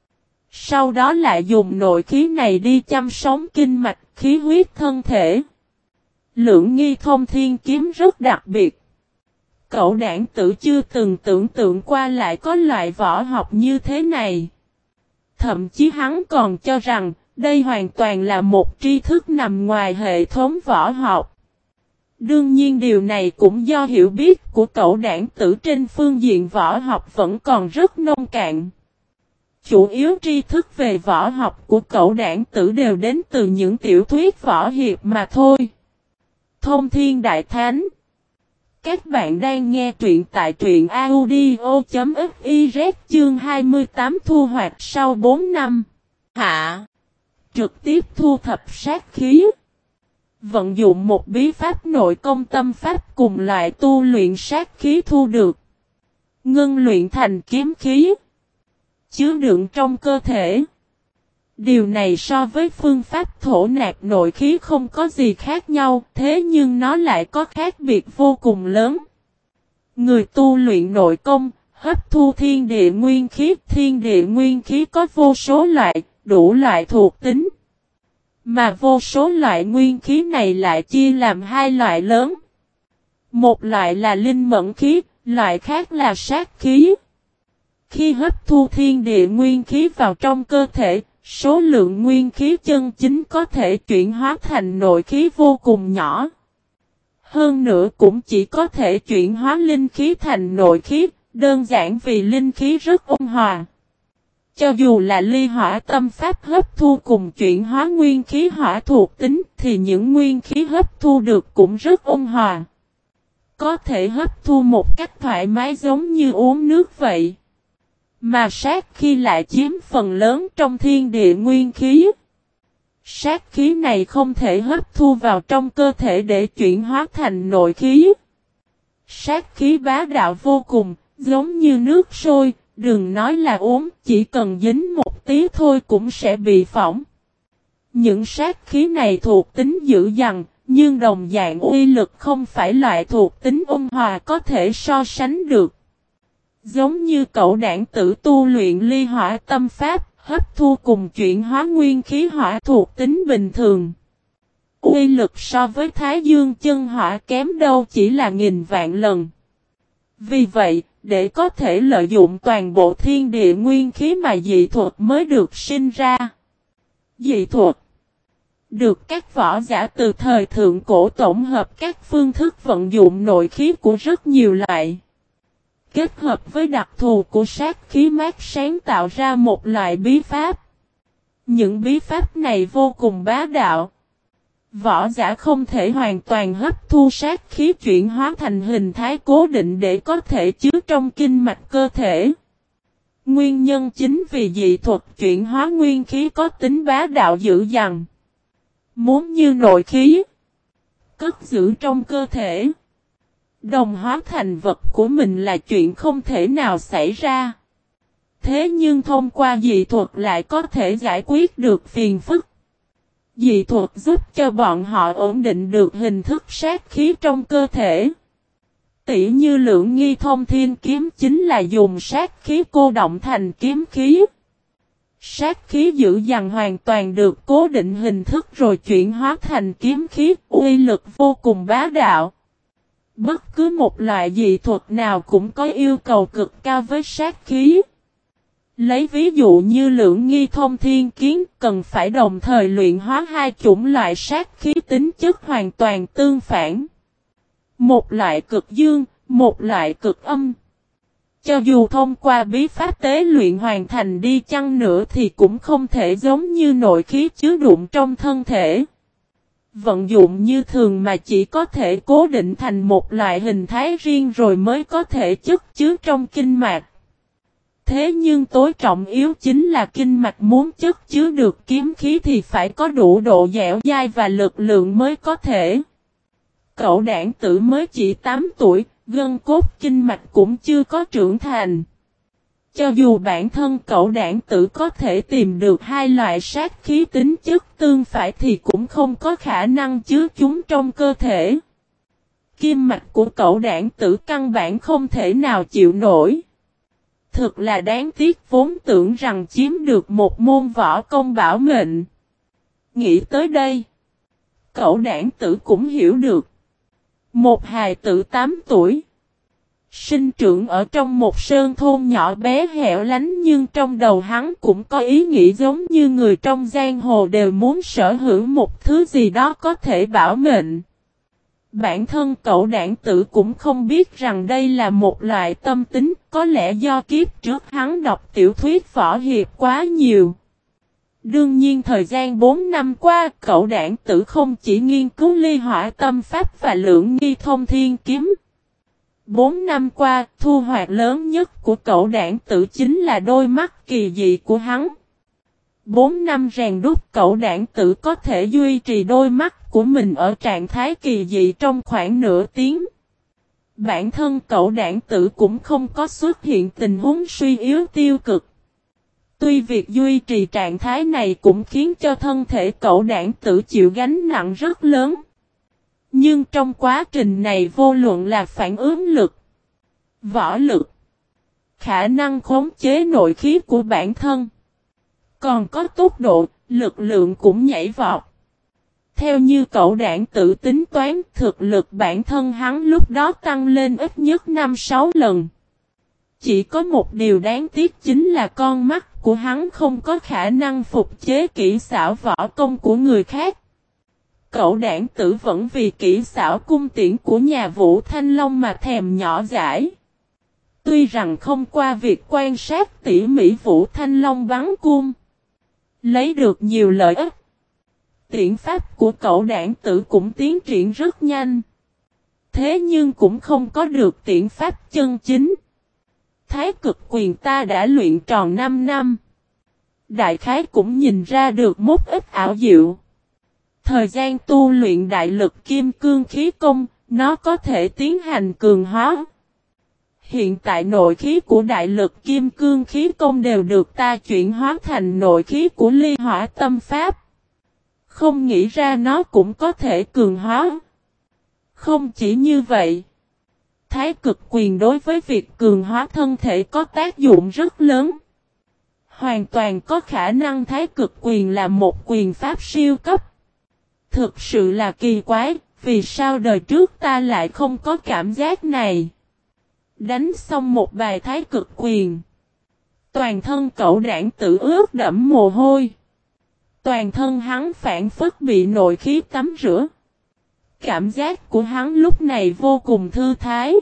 Sau đó lại dùng nội khí này đi chăm sóc kinh mạch, khí huyết thân thể. Lưỡng Nghi Thông Thiên Kiếm rất đặc biệt. Cậu đảng tử chưa từng tưởng tượng qua lại có loại võ học như thế này. Thậm chí hắn còn cho rằng, đây hoàn toàn là một tri thức nằm ngoài hệ thống võ học. Đương nhiên điều này cũng do hiểu biết của cậu đảng tử trên phương diện võ học vẫn còn rất nông cạn. Chủ yếu tri thức về võ học của cậu đảng tử đều đến từ những tiểu thuyết võ hiệp mà thôi. Thông Thiên Đại Thánh. Các bạn đang nghe truyện tại truyện audio.fiz chương hai mươi tám thu hoạch sau bốn năm. Hạ. Trực tiếp thu thập sát khí. Vận dụng một bí pháp nội công tâm pháp cùng loại tu luyện sát khí thu được. ngưng luyện thành kiếm khí, chứa đựng trong cơ thể. Điều này so với phương pháp thổ nạp nội khí không có gì khác nhau, thế nhưng nó lại có khác biệt vô cùng lớn. Người tu luyện nội công, hấp thu thiên địa nguyên khí, thiên địa nguyên khí có vô số loại, đủ loại thuộc tính. Mà vô số loại nguyên khí này lại chia làm hai loại lớn. Một loại là linh mẫn khí, loại khác là sát khí. Khi hấp thu thiên địa nguyên khí vào trong cơ thể, số lượng nguyên khí chân chính có thể chuyển hóa thành nội khí vô cùng nhỏ. Hơn nữa cũng chỉ có thể chuyển hóa linh khí thành nội khí, đơn giản vì linh khí rất ôn hòa. Cho dù là ly hỏa tâm pháp hấp thu cùng chuyển hóa nguyên khí hỏa thuộc tính thì những nguyên khí hấp thu được cũng rất ôn hòa. Có thể hấp thu một cách thoải mái giống như uống nước vậy. Mà sát khí lại chiếm phần lớn trong thiên địa nguyên khí. Sát khí này không thể hấp thu vào trong cơ thể để chuyển hóa thành nội khí. Sát khí bá đạo vô cùng, giống như nước sôi, đừng nói là uống, chỉ cần dính một tí thôi cũng sẽ bị phỏng. Những sát khí này thuộc tính dữ dằn, nhưng đồng dạng uy lực không phải loại thuộc tính ôn hòa có thể so sánh được. Giống như cậu đảng tử tu luyện ly hỏa tâm pháp, hấp thu cùng chuyển hóa nguyên khí hỏa thuộc tính bình thường. Uy lực so với Thái Dương chân hỏa kém đâu chỉ là nghìn vạn lần. Vì vậy, để có thể lợi dụng toàn bộ thiên địa nguyên khí mà dị thuật mới được sinh ra. Dị thuật được các võ giả từ thời thượng cổ tổng hợp các phương thức vận dụng nội khí của rất nhiều loại. Kết hợp với đặc thù của sát khí mát sáng tạo ra một loại bí pháp. Những bí pháp này vô cùng bá đạo. Võ giả không thể hoàn toàn hấp thu sát khí chuyển hóa thành hình thái cố định để có thể chứa trong kinh mạch cơ thể. Nguyên nhân chính vì dị thuật chuyển hóa nguyên khí có tính bá đạo dữ dằn. Muốn như nội khí, cất giữ trong cơ thể, đồng hóa thành vật của mình là chuyện không thể nào xảy ra. Thế nhưng thông qua dị thuật lại có thể giải quyết được phiền phức. Dị thuật giúp cho bọn họ ổn định được hình thức sát khí trong cơ thể. Tỉ như Lưỡng Nghi Thông Thiên Kiếm chính là dùng sát khí cô động thành kiếm khí. Sát khí dữ dằn hoàn toàn được cố định hình thức rồi chuyển hóa thành kiếm khí, uy lực vô cùng bá đạo. Bất cứ một loại dị thuật nào cũng có yêu cầu cực cao với sát khí. Lấy ví dụ như Lưỡng Nghi Thông Thiên Kiếm cần phải đồng thời luyện hóa hai chủng loại sát khí tính chất hoàn toàn tương phản. Một loại cực dương, một loại cực âm. Cho dù thông qua bí pháp tế luyện hoàn thành đi chăng nữa thì cũng không thể giống như nội khí chứa đựng trong thân thể. Vận dụng như thường mà chỉ có thể cố định thành một loại hình thái riêng rồi mới có thể chất chứa trong kinh mạch. Thế nhưng tối trọng yếu chính là kinh mạch muốn chất chứa được kiếm khí thì phải có đủ độ dẻo dai và lực lượng mới có thể. Cậu đảng tử mới chỉ tám tuổi, gân cốt kinh mạch cũng chưa có trưởng thành. Cho dù bản thân cậu đảng tử có thể tìm được hai loại sát khí tính chất tương phải thì cũng không có khả năng chứa chúng trong cơ thể. Kim mạch của cậu đảng tử căn bản không thể nào chịu nổi. Thực là đáng tiếc vốn tưởng rằng chiếm được một môn võ công bảo mệnh. Nghĩ tới đây, cậu đảng tử cũng hiểu được. Một hài tử tám tuổi, sinh trưởng ở trong một sơn thôn nhỏ bé hẻo lánh nhưng trong đầu hắn cũng có ý nghĩ giống như người trong giang hồ đều muốn sở hữu một thứ gì đó có thể bảo mệnh. Bản thân cậu đảng tử cũng không biết rằng đây là một loại tâm tính, có lẽ do kiếp trước hắn đọc tiểu thuyết võ hiệp quá nhiều. Đương nhiên thời gian bốn năm qua, cậu đảng tử không chỉ nghiên cứu ly hỏa tâm pháp và Lưỡng Nghi Thông Thiên Kiếm. Bốn năm qua, thu hoạch lớn nhất của cậu đảng tử chính là đôi mắt kỳ dị của hắn. Bốn năm rèn đúc cậu đảng tử có thể duy trì đôi mắt của mình ở trạng thái kỳ dị trong khoảng nửa tiếng. Bản thân cậu đảng tử cũng không có xuất hiện tình huống suy yếu tiêu cực. Tuy việc duy trì trạng thái này cũng khiến cho thân thể cậu đảng tử chịu gánh nặng rất lớn. Nhưng trong quá trình này vô luận là phản ứng lực, võ lực, khả năng khống chế nội khí của bản thân, còn có tốc độ, lực lượng cũng nhảy vọt. Theo như cậu đảng tự tính toán, thực lực bản thân hắn lúc đó tăng lên ít nhất năm sáu lần. Chỉ có một điều đáng tiếc chính là con mắt của hắn không có khả năng phục chế kỹ xảo võ công của người khác. Cậu đảng tử vẫn vì kỹ xảo cung tiễn của nhà Vũ Thanh Long mà thèm nhỏ dãi. Tuy rằng không qua việc quan sát tỉ mỉ Vũ Thanh Long bắn cung, lấy được nhiều lợi ích, tiễn pháp của cậu đảng tử cũng tiến triển rất nhanh. Thế nhưng cũng không có được tiễn pháp chân chính. Thái cực quyền ta đã luyện tròn năm năm. Đại khái cũng nhìn ra được một ít ảo diệu. Thời gian tu luyện đại lực kim cương khí công, nó có thể tiến hành cường hóa. Hiện tại nội khí của đại lực kim cương khí công đều được ta chuyển hóa thành nội khí của ly hỏa tâm pháp. Không nghĩ ra nó cũng có thể cường hóa. Không chỉ như vậy, thái cực quyền đối với việc cường hóa thân thể có tác dụng rất lớn. Hoàn toàn có khả năng thái cực quyền là một quyền pháp siêu cấp. Thực sự là kỳ quái, vì sao đời trước ta lại không có cảm giác này. Đánh xong một bài thái cực quyền, toàn thân cậu đảng tử ướt đẫm mồ hôi. Toàn thân hắn phản phất bị nội khí tắm rửa. Cảm giác của hắn lúc này vô cùng thư thái.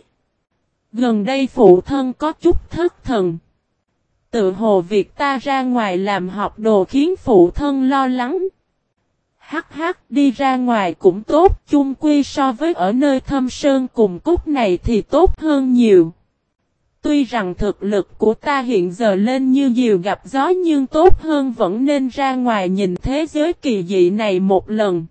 Gần đây phụ thân có chút thất thần. Tự hồ việc ta ra ngoài làm học đồ khiến phụ thân lo lắng. Hắc hắc, đi ra ngoài cũng tốt, chung quy so với ở nơi thâm sơn cùng cốt này thì tốt hơn nhiều. Tuy rằng thực lực của ta hiện giờ lên như diều gặp gió nhưng tốt hơn vẫn nên ra ngoài nhìn thế giới kỳ dị này một lần.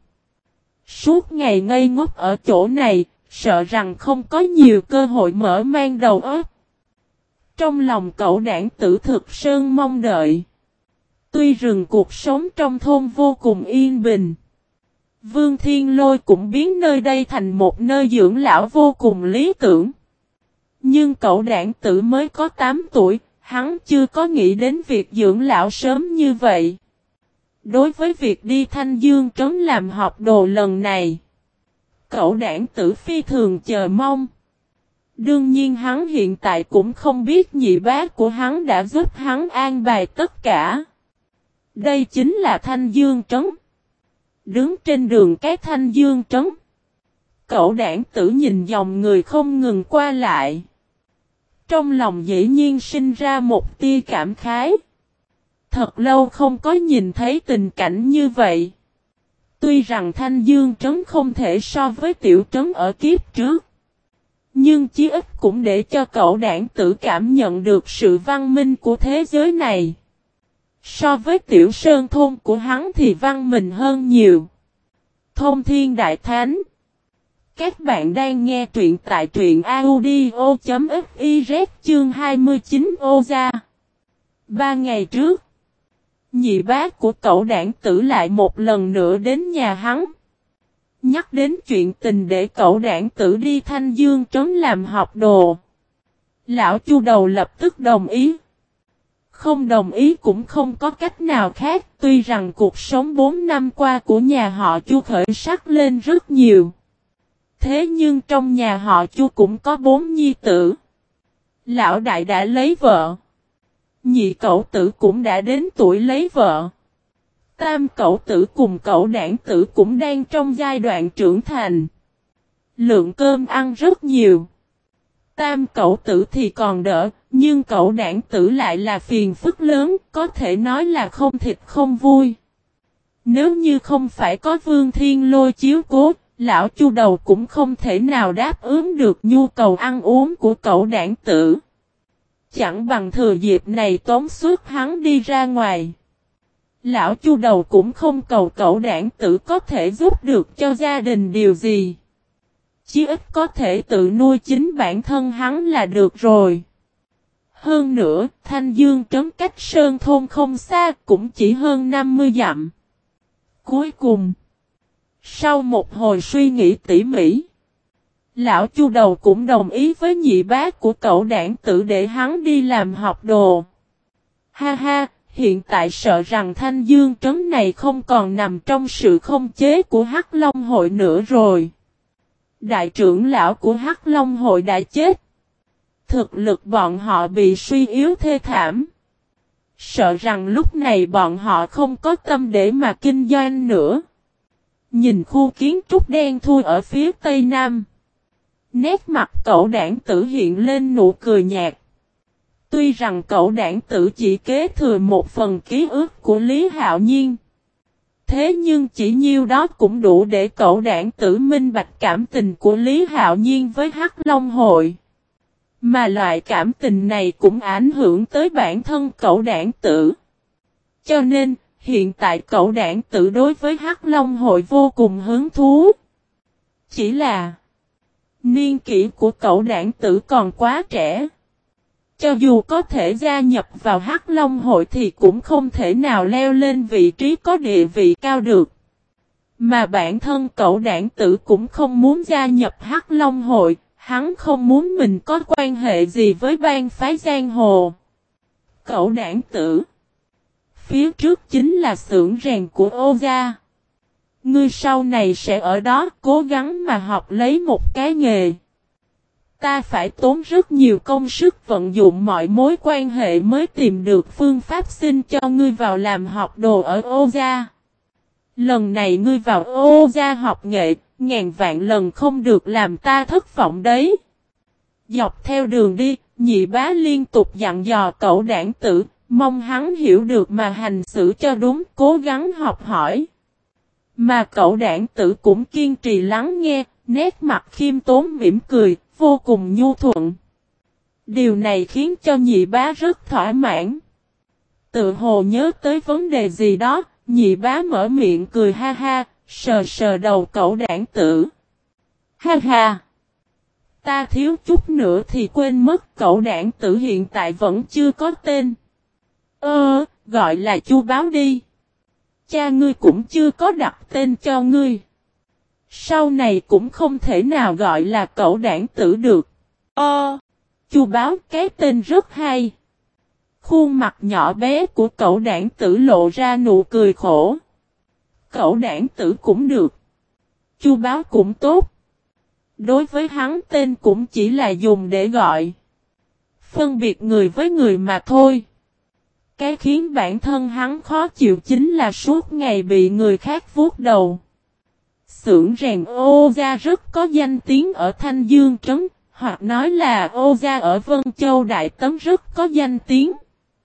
Suốt ngày ngây ngốc ở chỗ này, sợ rằng không có nhiều cơ hội mở mang đầu óc. Trong lòng cậu đảng tử thực sơn mong đợi. Tuy rằng cuộc sống trong thôn vô cùng yên bình, Vương Thiên Lôi cũng biến nơi đây thành một nơi dưỡng lão vô cùng lý tưởng. Nhưng cậu đảng tử mới có tám tuổi, hắn chưa có nghĩ đến việc dưỡng lão sớm như vậy. Đối với việc đi Thanh Dương Trấn làm học đồ lần này, cậu đảng tử phi thường chờ mong. Đương nhiên hắn hiện tại cũng không biết nhị bá của hắn đã giúp hắn an bài tất cả. Đây chính là Thanh Dương Trấn. Đứng trên đường cái Thanh Dương Trấn, cậu đảng tử nhìn dòng người không ngừng qua lại. Trong lòng dĩ nhiên sinh ra một tia cảm khái. Thật lâu không có nhìn thấy tình cảnh như vậy. Tuy rằng Thanh Dương Trấn không thể so với tiểu trấn ở kiếp trước, nhưng chí ít cũng để cho cậu đảng tử cảm nhận được sự văn minh của thế giới này. So với tiểu sơn thôn của hắn thì văn minh hơn nhiều. Thông Thiên Đại Thánh. Các bạn đang nghe truyện tại truyện audio.fiz chương hai mươi chín ô gia. Ba ngày trước, nhị bá của cậu đảng tử lại một lần nữa đến nhà hắn. Nhắc đến chuyện tình để cậu đảng tử đi Thanh Dương Trấn làm học đồ. Lão Chu đầu lập tức đồng ý. Không đồng ý cũng không có cách nào khác, tuy rằng cuộc sống bốn năm qua của nhà họ Chu khởi sắc lên rất nhiều. Thế nhưng trong nhà họ Chu cũng có bốn nhi tử. Lão đại đã lấy vợ. Nhị cậu tử cũng đã đến tuổi lấy vợ. Tam cậu tử cùng cậu đảng tử cũng đang trong giai đoạn trưởng thành. Lượng cơm ăn rất nhiều. Tam cậu tử thì còn đỡ, nhưng cậu đảng tử lại là phiền phức lớn, có thể nói là không thịt không vui. Nếu như không phải có Vương Thiên Lôi chiếu cố, lão Chu đầu cũng không thể nào đáp ứng được nhu cầu ăn uống của cậu đảng tử. Chẳng bằng thừa dịp này tống suốt hắn đi ra ngoài. Lão Chu đầu cũng không cầu cậu đảng tử có thể giúp được cho gia đình điều gì. chí ít có thể tự nuôi chính bản thân hắn là được rồi. Hơn nữa, Thanh Dương trấn cách Sơn Thôn không xa, cũng chỉ hơn năm mươi dặm. Cuối cùng, sau một hồi suy nghĩ tỉ mỉ, lão Chu Đầu cũng đồng ý với nhị bá của cậu đảng tử để hắn đi làm học đồ. Ha ha, hiện tại sợ rằng Thanh Dương trấn này không còn nằm trong sự không chế của Hắc Long hội nữa rồi. Đại trưởng lão của Hắc Long hội đã chết. Thực lực bọn họ bị suy yếu thê thảm. Sợ rằng lúc này bọn họ không có tâm để mà kinh doanh nữa. Nhìn khu kiến trúc đen thui ở phía tây nam. Nét mặt cậu đảng tử hiện lên nụ cười nhạt. Tuy rằng cậu đảng tử chỉ kế thừa một phần ký ức của Lý Hạo Nhiên. Thế nhưng chỉ nhiêu đó cũng đủ để cậu đảng tử minh bạch cảm tình của Lý Hạo Nhiên với Hắc Long hội. Mà loại cảm tình này cũng ảnh hưởng tới bản thân cậu đảng tử. Cho nên, hiện tại cậu đảng tử đối với Hắc Long hội vô cùng hứng thú. Chỉ là niên kỷ của cậu đảng tử còn quá trẻ. Cho dù có thể gia nhập vào Hắc Long hội thì cũng không thể nào leo lên vị trí có địa vị cao được. Mà bản thân cậu đảng tử cũng không muốn gia nhập Hắc Long hội, hắn không muốn mình có quan hệ gì với bang phái giang hồ. Cậu đảng tử, phía trước chính là xưởng rèn của Ô gia. Ngươi sau này sẽ ở đó cố gắng mà học lấy một cái nghề. Ta phải tốn rất nhiều công sức vận dụng mọi mối quan hệ mới tìm được phương pháp xin cho ngươi vào làm học đồ ở Ô gia. Lần này ngươi vào Ô gia học nghệ, ngàn vạn lần không được làm ta thất vọng đấy. Dọc theo đường đi, nhị bá liên tục dặn dò cậu đảng tử, mong hắn hiểu được mà hành xử cho đúng, cố gắng học hỏi. Mà cậu đảng tử cũng kiên trì lắng nghe, nét mặt khiêm tốn mỉm cười, vô cùng nhu thuận. Điều này khiến cho nhị bá rất thỏa mãn. Tự hồ nhớ tới vấn đề gì đó, nhị bá mở miệng cười ha ha, sờ sờ đầu cậu đảng tử. Ha ha! Ta thiếu chút nữa thì quên mất cậu đảng tử hiện tại vẫn chưa có tên. Ơ, gọi là Chu Báo đi. Cha ngươi cũng chưa có đặt tên cho ngươi. Sau này cũng không thể nào gọi là cậu đảng tử được. Ơ, Chu Báo cái tên rất hay. Khuôn mặt nhỏ bé của cậu đảng tử lộ ra nụ cười khổ. Cậu đảng tử cũng được. Chu Báo cũng tốt. Đối với hắn tên cũng chỉ là dùng để gọi. Phân biệt người với người mà thôi. Cái khiến bản thân hắn khó chịu chính là suốt ngày bị người khác vuốt đầu. Xưởng rèn Ô gia rất có danh tiếng ở Thanh Dương trấn, hoặc nói là Ô gia ở Vân Châu Đại Tấn rất có danh tiếng.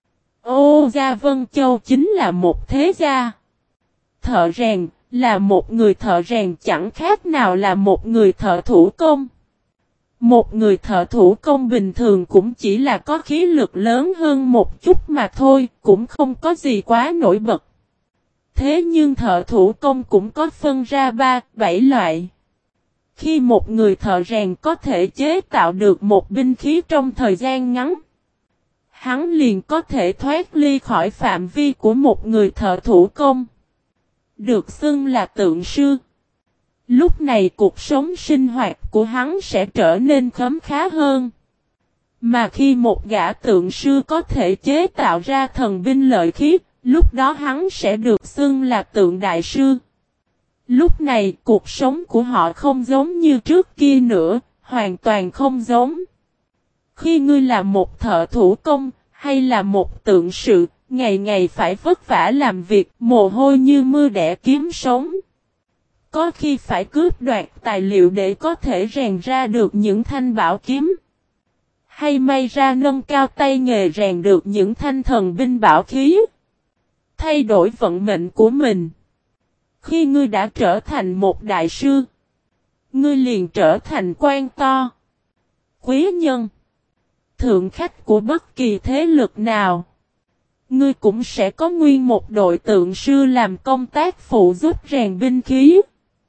Ô gia Vân Châu chính là một thế gia. Thợ rèn là một người thợ rèn chẳng khác nào là một người thợ thủ công. Một người thợ thủ công bình thường cũng chỉ là có khí lực lớn hơn một chút mà thôi, cũng không có gì quá nổi bật. Thế nhưng thợ thủ công cũng có phân ra ba, bảy loại. Khi một người thợ rèn có thể chế tạo được một binh khí trong thời gian ngắn, hắn liền có thể thoát ly khỏi phạm vi của một người thợ thủ công. Được xưng là tượng sư. Lúc này cuộc sống sinh hoạt của hắn sẽ trở nên khấm khá hơn. Mà khi một gã tượng sư có thể chế tạo ra thần binh lợi khí, lúc đó hắn sẽ được xưng là tượng đại sư. Lúc này cuộc sống của họ không giống như trước kia nữa, hoàn toàn không giống. Khi ngươi là một thợ thủ công, hay là một tượng sư, ngày ngày phải vất vả làm việc, mồ hôi như mưa đẻ kiếm sống. Có khi phải cướp đoạt tài liệu để có thể rèn ra được những thanh bảo kiếm. Hay may ra nâng cao tay nghề rèn được những thanh thần binh bảo khí. Thay đổi vận mệnh của mình. Khi ngươi đã trở thành một đại sư, ngươi liền trở thành quan to, quý nhân, thượng khách của bất kỳ thế lực nào. Ngươi cũng sẽ có nguyên một đội tượng sư làm công tác phụ giúp rèn binh khí.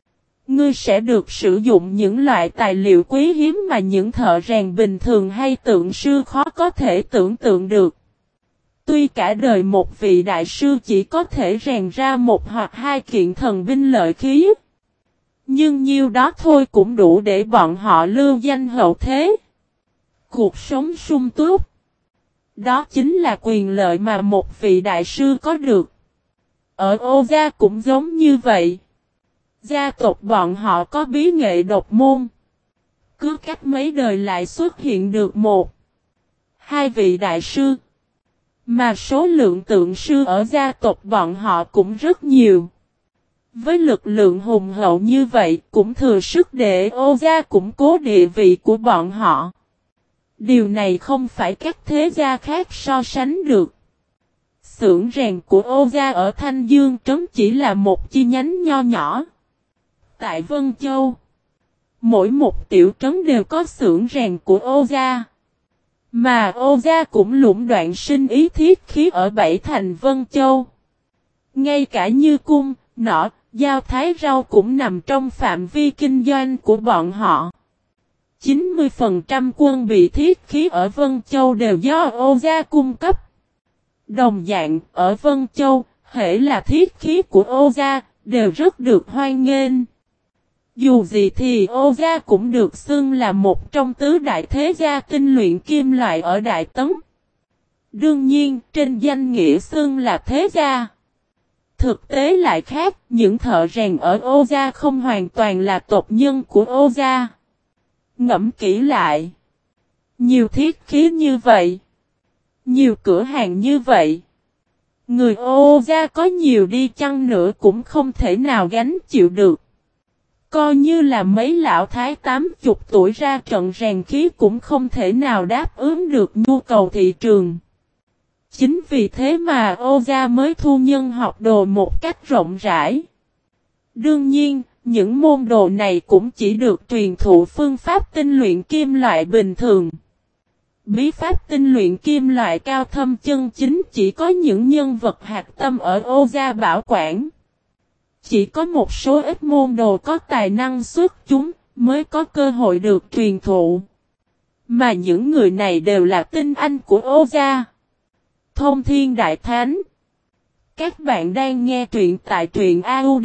Ngươi sẽ được sử dụng những loại tài liệu quý hiếm mà những thợ rèn bình thường hay tượng sư khó có thể tưởng tượng được. Tuy cả đời một vị đại sư chỉ có thể rèn ra một hoặc hai kiện thần binh lợi khí, nhưng nhiêu đó thôi cũng đủ để bọn họ lưu danh hậu thế. Cuộc sống sung túc. Đó chính là quyền lợi mà một vị đại sư có được. Ở Ô Gia cũng giống như vậy. Gia tộc bọn họ có bí nghệ độc môn. Cứ cách mấy đời lại xuất hiện được một, hai vị đại sư. Mà số lượng tượng sư ở gia tộc bọn họ cũng rất nhiều. Với lực lượng hùng hậu như vậy cũng thừa sức để Ô Gia củng cố địa vị của bọn họ. Điều này không phải các thế gia khác so sánh được. Xưởng rèn của Ô Gia ở Thanh Dương Trấn chỉ là một chi nhánh nho nhỏ. Tại Vân Châu, mỗi một tiểu trấn đều có xưởng rèn của Ô Gia. Mà Ô Gia cũng lũng đoạn sinh ý thiết khí ở bảy thành Vân Châu. Ngay cả như cung, nỏ, dao thái rau cũng nằm trong phạm vi kinh doanh của bọn họ. chín mươi phần trăm quân bị thiết khí ở Vân Châu đều do Ô Gia cung cấp. Đồng dạng, ở Vân Châu, hễ là thiết khí của Ô Gia, đều rất được hoan nghênh. Dù gì thì Ô Gia cũng được xưng là một trong tứ đại thế gia tinh luyện kim loại ở Đại Tấn. Đương nhiên, trên danh nghĩa xưng là thế gia. Thực tế lại khác, những thợ rèn ở Ô Gia không hoàn toàn là tộc nhân của Ô Gia. Ngẫm kỹ lại. Nhiều thiết khí như vậy. Nhiều cửa hàng như vậy. Người Ô Gia có nhiều đi chăng nữa cũng không thể nào gánh chịu được. Coi như là mấy lão thái tám chục tuổi ra trận rèn khí cũng không thể nào đáp ứng được nhu cầu thị trường. Chính vì thế mà Ô Gia mới thu nhân học đồ một cách rộng rãi. Đương nhiên, những môn đồ này cũng chỉ được truyền thụ phương pháp tinh luyện kim loại bình thường. Bí pháp tinh luyện kim loại cao thâm chân chính chỉ có những nhân vật hạt tâm ở Ô Gia bảo quản. Chỉ có một số ít môn đồ có tài năng xuất chúng mới có cơ hội được truyền thụ. Mà những người này đều là tinh anh của Ô Gia. Thông Thiên Đại Thánh. Các bạn đang nghe truyện tại truyện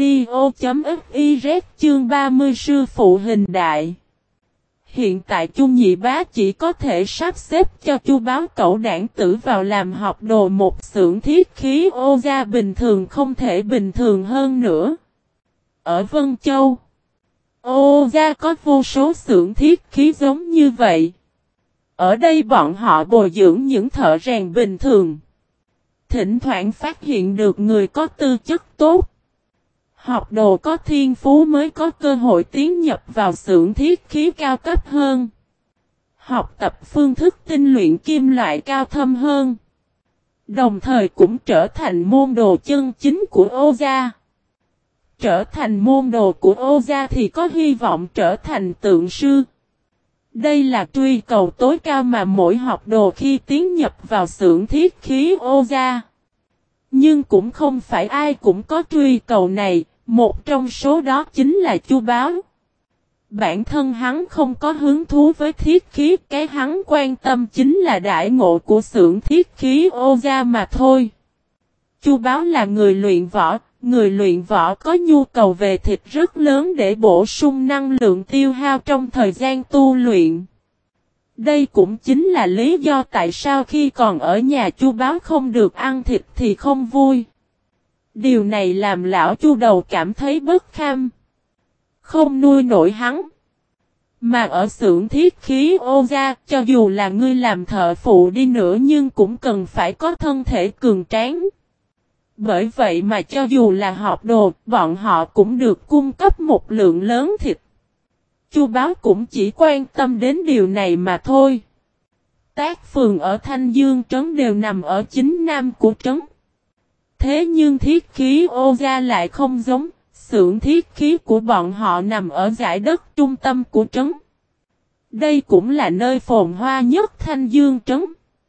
audio.fiz chương ba mươi sư phụ hình đại. Hiện tại Chu Nhị Bá chỉ có thể sắp xếp cho Chu Báo Cẩu đảng tử vào làm học đồ một xưởng thiết khí Ô Gia bình thường không thể bình thường hơn nữa. Ở Vân Châu, Ô Gia có vô số xưởng thiết khí giống như vậy. Ở đây bọn họ bồi dưỡng những thợ rèn bình thường. Thỉnh thoảng phát hiện được người có tư chất tốt. Học đồ có thiên phú mới có cơ hội tiến nhập vào xưởng thiết khí cao cấp hơn. Học tập phương thức tinh luyện kim loại cao thâm hơn. Đồng thời cũng trở thành môn đồ chân chính của Ô Gia. Trở thành môn đồ của Ô Gia thì có hy vọng trở thành tượng sư. Đây là truy cầu tối cao mà mỗi học đồ khi tiến nhập vào xưởng thiết khí Ô Gia. Nhưng cũng không phải ai cũng có truy cầu này, một trong số đó chính là Chu Báo. Bản thân hắn không có hứng thú với thiết khí, cái hắn quan tâm chính là đại ngộ của xưởng thiết khí Ô Gia mà thôi. Chu Báo là người luyện võ, người luyện võ có nhu cầu về thịt rất lớn để bổ sung năng lượng tiêu hao trong thời gian tu luyện. Đây cũng chính là lý do tại sao khi còn ở nhà Chu Báo không được ăn thịt thì không vui. Điều này làm lão Chu đầu cảm thấy bất kham. Không nuôi nổi hắn. Mà ở xưởng thiết khí Ô Gia, cho dù là ngươi làm thợ phụ đi nữa nhưng cũng cần phải có thân thể cường tráng. Bởi vậy mà cho dù là học đồ, bọn họ cũng được cung cấp một lượng lớn thịt. Chu Báo cũng chỉ quan tâm đến điều này mà thôi. Các phường ở Thanh Dương Trấn đều nằm ở chính nam của trấn. Thế nhưng thiết khí Ô Gia lại không giống, xưởng thiết khí của bọn họ nằm ở dải đất trung tâm của trấn. Đây cũng là nơi phồn hoa nhất Thanh Dương Trấn.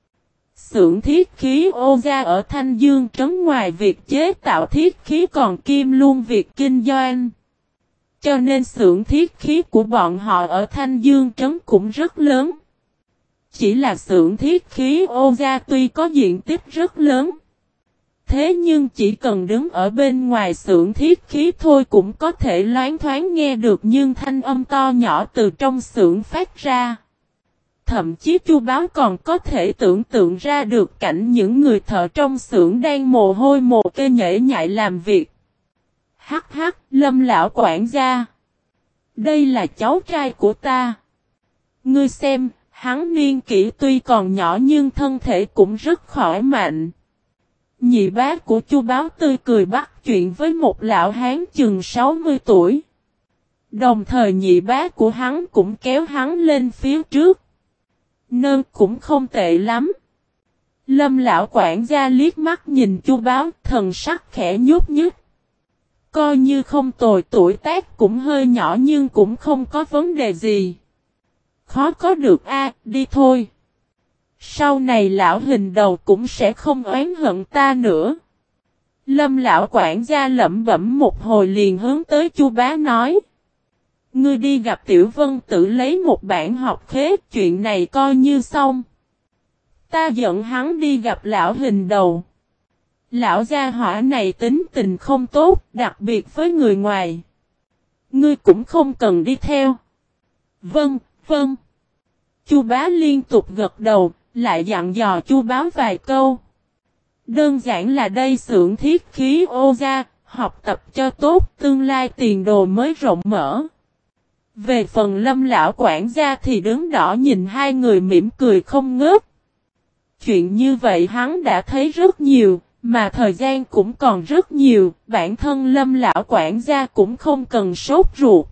Xưởng thiết khí Ô Gia ở Thanh Dương Trấn ngoài việc chế tạo thiết khí còn kiêm luôn việc kinh doanh. cho nên xưởng thiết khí của bọn họ ở Thanh Dương Trấn cũng rất lớn. Chỉ là xưởng thiết khí Ô Gia tuy có diện tích rất lớn, thế nhưng chỉ cần đứng ở bên ngoài xưởng thiết khí thôi cũng có thể loáng thoáng nghe được nhưng thanh âm to nhỏ từ trong xưởng phát ra. Thậm chí Chu Báo còn có thể tưởng tượng ra được cảnh những người thợ trong xưởng đang mồ hôi mồ kê nhễ nhại làm việc. Hắc hắc, Lâm lão quản gia. Đây là cháu trai của ta. Ngươi xem, hắn niên kỷ tuy còn nhỏ nhưng thân thể cũng rất khỏe mạnh. Nhị bá của Chu Báo tươi cười bắt chuyện với một lão hán chừng sáu mươi tuổi. Đồng thời nhị bá của hắn cũng kéo hắn lên phía trước. Nơn cũng không tệ lắm. Lâm lão quản gia liếc mắt nhìn Chu Báo, thần sắc khẽ nhút nhích. Coi như không tồi, tuổi tác cũng hơi nhỏ nhưng cũng không có vấn đề gì. Khó có được a, đi thôi. Sau này lão hình đầu cũng sẽ không oán hận ta nữa. Lâm lão quản gia lẩm bẩm một hồi liền hướng tới Chu Bá nói. Ngươi đi gặp Tiểu Vân Tử lấy một bản học khế, chuyện này coi như xong. Ta dẫn hắn đi gặp lão hình đầu. Lão gia hỏa này tính tình không tốt, đặc biệt với người ngoài. Ngươi cũng không cần đi theo. Vâng, vâng. Chu Bá liên tục gật đầu, lại dặn dò Chu Báo vài câu. Đơn giản là đây xưởng thiết khí Ô Gia, học tập cho tốt, tương lai tiền đồ mới rộng mở. Về phần Lâm lão quản gia thì đứng đỏ nhìn hai người mỉm cười không ngớt. Chuyện như vậy hắn đã thấy rất nhiều, mà thời gian cũng còn rất nhiều, bản thân Lâm lão quản gia cũng không cần sốt ruột.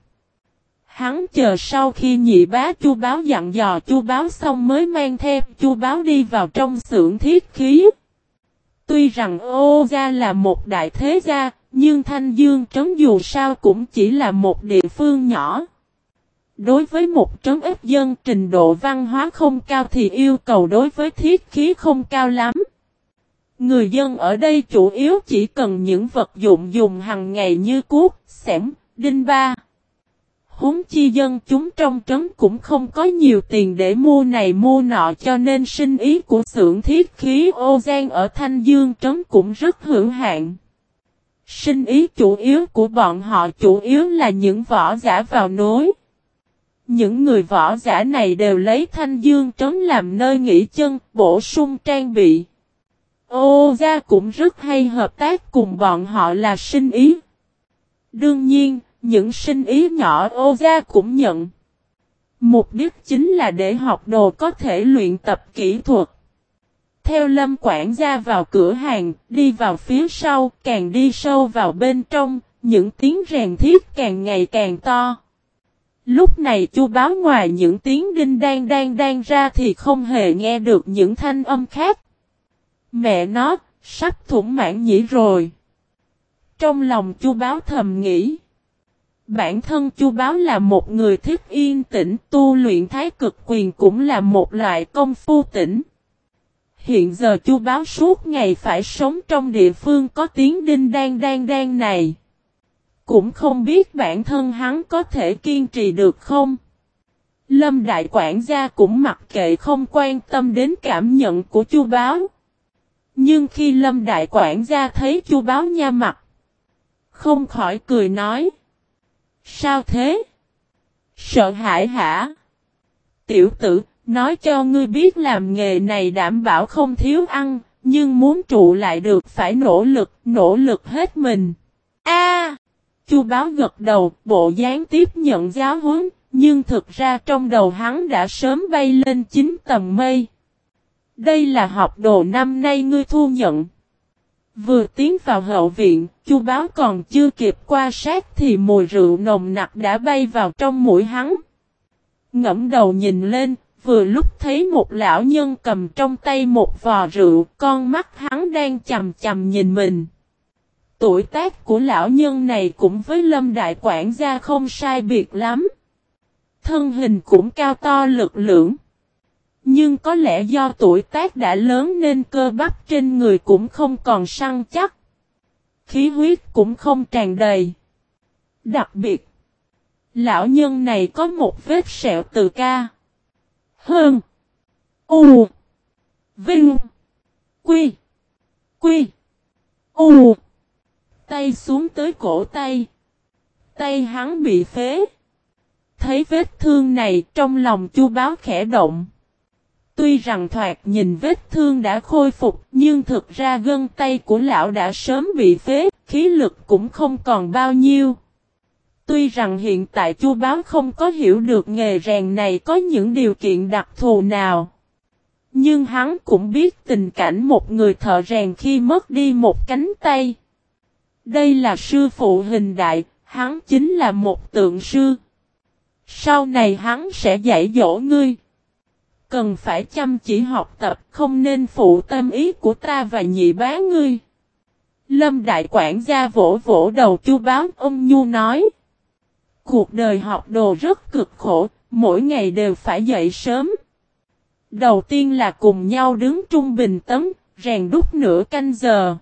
Hắn chờ sau khi nhị bá Chu Báo dặn dò Chu Báo xong mới mang theo Chu Báo đi vào trong xưởng thiết khí. Tuy rằng Ô Gia là một đại thế gia, nhưng Thanh Dương Trấn dù sao cũng chỉ là một địa phương nhỏ. Đối với một trấn ít dân trình độ văn hóa không cao thì yêu cầu đối với thiết khí không cao lắm. Người dân ở đây chủ yếu chỉ cần những vật dụng dùng hàng ngày như cuốc, xẻng, đinh ba. Huống chi dân chúng trong trấn cũng không có nhiều tiền để mua này mua nọ cho nên sinh ý của xưởng thiết khí Ô Giang ở Thanh Dương trấn cũng rất hữu hạn. Sinh ý chủ yếu của bọn họ chủ yếu là những võ giả vào nối. Những người võ giả này đều lấy Thanh Dương trấn làm nơi nghỉ chân, bổ sung trang bị. Ô Gia cũng rất hay hợp tác cùng bọn họ là sinh ý. Đương nhiên, những sinh ý nhỏ Ô Gia cũng nhận. Mục đích chính là để học đồ có thể luyện tập kỹ thuật. Theo Lâm quản gia vào cửa hàng, đi vào phía sau, càng đi sâu vào bên trong, những tiếng rèn thiết càng ngày càng to. Lúc này Chu Báo ngoài những tiếng đinh đang đang đang ra thì không hề nghe được những thanh âm khác. Mẹ nó, sắp thủng mãn nhĩ rồi. Trong lòng Chu Báo thầm nghĩ. Bản thân Chu Báo là một người thích yên tĩnh, tu luyện thái cực quyền cũng là một loại công phu tĩnh. Hiện giờ Chu Báo suốt ngày phải sống trong địa phương có tiếng đinh đang đang đang này. Cũng không biết bản thân hắn có thể kiên trì được không. Lâm đại quản gia cũng mặc kệ không quan tâm đến cảm nhận của Chu Báo. Nhưng khi Lâm đại quản gia thấy Chu Báo nha mặt, không khỏi cười nói. Sao thế? Sợ hãi hả? Tiểu tử, nói cho ngươi biết làm nghề này đảm bảo không thiếu ăn, nhưng muốn trụ lại được phải nỗ lực, nỗ lực hết mình. A! Chu Báo gật đầu, bộ dáng tiếp nhận giáo huấn, nhưng thực ra trong đầu hắn đã sớm bay lên chín tầng mây. Đây là học đồ năm nay ngươi thu nhận. Vừa tiến vào hậu viện, Chu Báo còn chưa kịp qua sát thì mùi rượu nồng nặc đã bay vào trong mũi hắn. Ngẫm đầu nhìn lên, vừa lúc thấy một lão nhân cầm trong tay một vò rượu, con mắt hắn đang chầm chầm nhìn mình. Tuổi tác của lão nhân này cũng với Lâm đại quản gia không sai biệt lắm. Thân hình cũng cao to lực lưỡng. Nhưng có lẽ do tuổi tác đã lớn nên cơ bắp trên người cũng không còn săn chắc. Khí huyết cũng không tràn đầy. Đặc biệt, Lão nhân này có một vết sẹo từ ca. Hơn. U. Vinh. Quy. Quy. U. Tay xuống tới cổ tay. Tay hắn bị phế. Thấy vết thương này trong lòng Chu Báo khẽ động. Tuy rằng thoạt nhìn vết thương đã khôi phục nhưng thực ra gân tay của lão đã sớm bị phế, khí lực cũng không còn bao nhiêu. Tuy rằng hiện tại Chu Báo không có hiểu được nghề rèn này có những điều kiện đặc thù nào. Nhưng hắn cũng biết tình cảnh một người thợ rèn khi mất đi một cánh tay. Đây là sư phụ hình đại, hắn chính là một tượng sư. Sau này hắn sẽ dạy dỗ ngươi. Cần phải chăm chỉ học tập, không nên phụ tâm ý của ta và nhị bá ngươi. Lâm đại quản gia vỗ vỗ đầu Chu Báo, ông nhu nói. Cuộc đời học đồ rất cực khổ, mỗi ngày đều phải dậy sớm. Đầu tiên là cùng nhau đứng trung bình tấn, rèn đúc nửa canh giờ.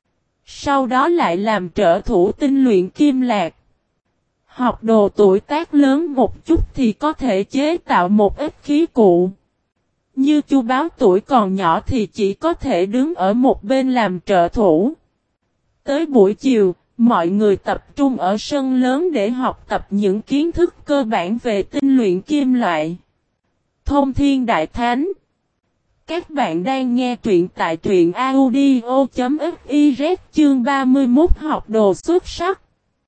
Sau đó lại làm trợ thủ tinh luyện kim lạc. Học đồ tuổi tác lớn một chút thì có thể chế tạo một ít khí cụ. Như Chu Báo tuổi còn nhỏ thì chỉ có thể đứng ở một bên làm trợ thủ. Tới buổi chiều, mọi người tập trung ở sân lớn để học tập những kiến thức cơ bản về tinh luyện kim loại. Thông Thiên Đại Thánh. Các bạn đang nghe truyện tại truyện audio chấm fiz chương ba mươi mốt học đồ xuất sắc.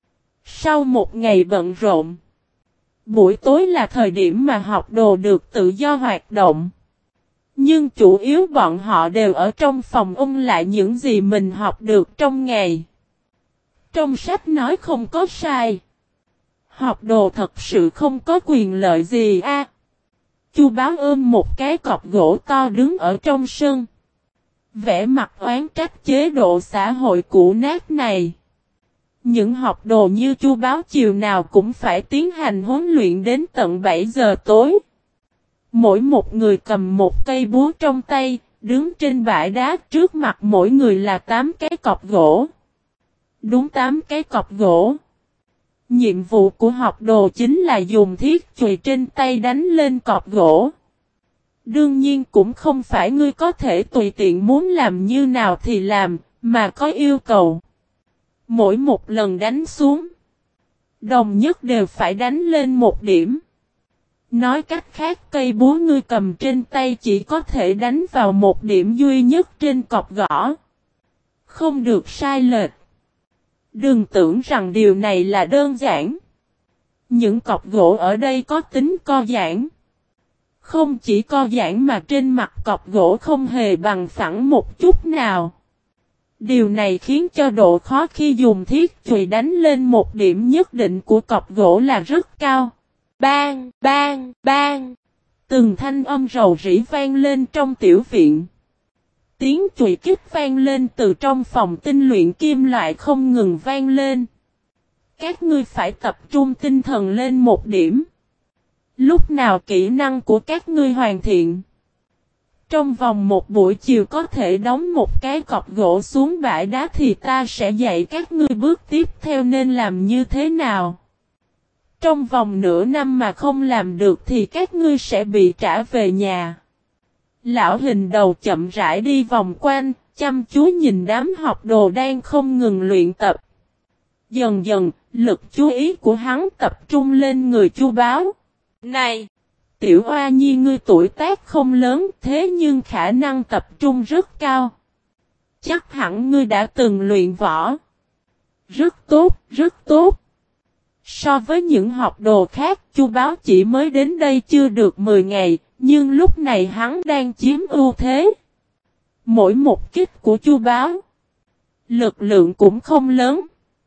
Sau một ngày bận rộn, buổi tối là thời điểm mà học đồ được tự do hoạt động. Nhưng chủ yếu bọn họ đều ở trong phòng ôn lại những gì mình học được trong ngày. Trong sách nói không có sai. Học đồ thật sự không có quyền lợi gì a. À, Chu Báo ôm một cái cọc gỗ to đứng ở trong sân. Vẻ mặt oán trách chế độ xã hội cũ nát này. Những học đồ như Chu Báo chiều nào cũng phải tiến hành huấn luyện đến tận bảy giờ tối. Mỗi một người cầm một cây búa trong tay, đứng trên bãi đá trước mặt mỗi người là tám cái cọc gỗ. Đúng tám cái cọc gỗ. Nhiệm vụ của học đồ chính là dùng thiết chùy trên tay đánh lên cọc gỗ. Đương nhiên cũng không phải ngươi có thể tùy tiện muốn làm như nào thì làm, mà có yêu cầu. Mỗi một lần đánh xuống, đồng nhất đều phải đánh lên một điểm. Nói cách khác cây búa ngươi cầm trên tay chỉ có thể đánh vào một điểm duy nhất trên cọc gỗ. Không được sai lệch. Đừng tưởng rằng điều này là đơn giản. Những cọc gỗ ở đây có tính co giãn. Không chỉ co giãn mà trên mặt cọc gỗ không hề bằng phẳng một chút nào. Điều này khiến cho độ khó khi dùng thiết chùy đánh lên một điểm nhất định của cọc gỗ là rất cao. Bang, bang, bang. Từng thanh âm rầu rĩ vang lên trong tiểu viện. Tiếng chùy kích vang lên từ trong phòng tinh luyện kim loại không ngừng vang lên. Các ngươi phải tập trung tinh thần lên một điểm. Lúc nào kỹ năng của các ngươi hoàn thiện, trong vòng một buổi chiều có thể đóng một cái cọc gỗ xuống bãi đá thì ta sẽ dạy các ngươi bước tiếp theo nên làm như thế nào. Trong vòng nửa năm mà không làm được thì các ngươi sẽ bị trả về nhà. Lão hình đầu chậm rãi đi vòng quanh, chăm chú nhìn đám học đồ đang không ngừng luyện tập. Dần dần, lực chú ý của hắn tập trung lên người Chu Báo. Này! Tiểu Oa Nhi ngươi tuổi tác không lớn thế nhưng khả năng tập trung rất cao. Chắc hẳn ngươi đã từng luyện võ. Rất tốt, rất tốt. So với những học đồ khác, Chu Báo chỉ mới đến đây chưa được mười ngày, nhưng lúc này hắn đang chiếm ưu thế. Mỗi một kích của Chu Báo, lực lượng cũng không lớn.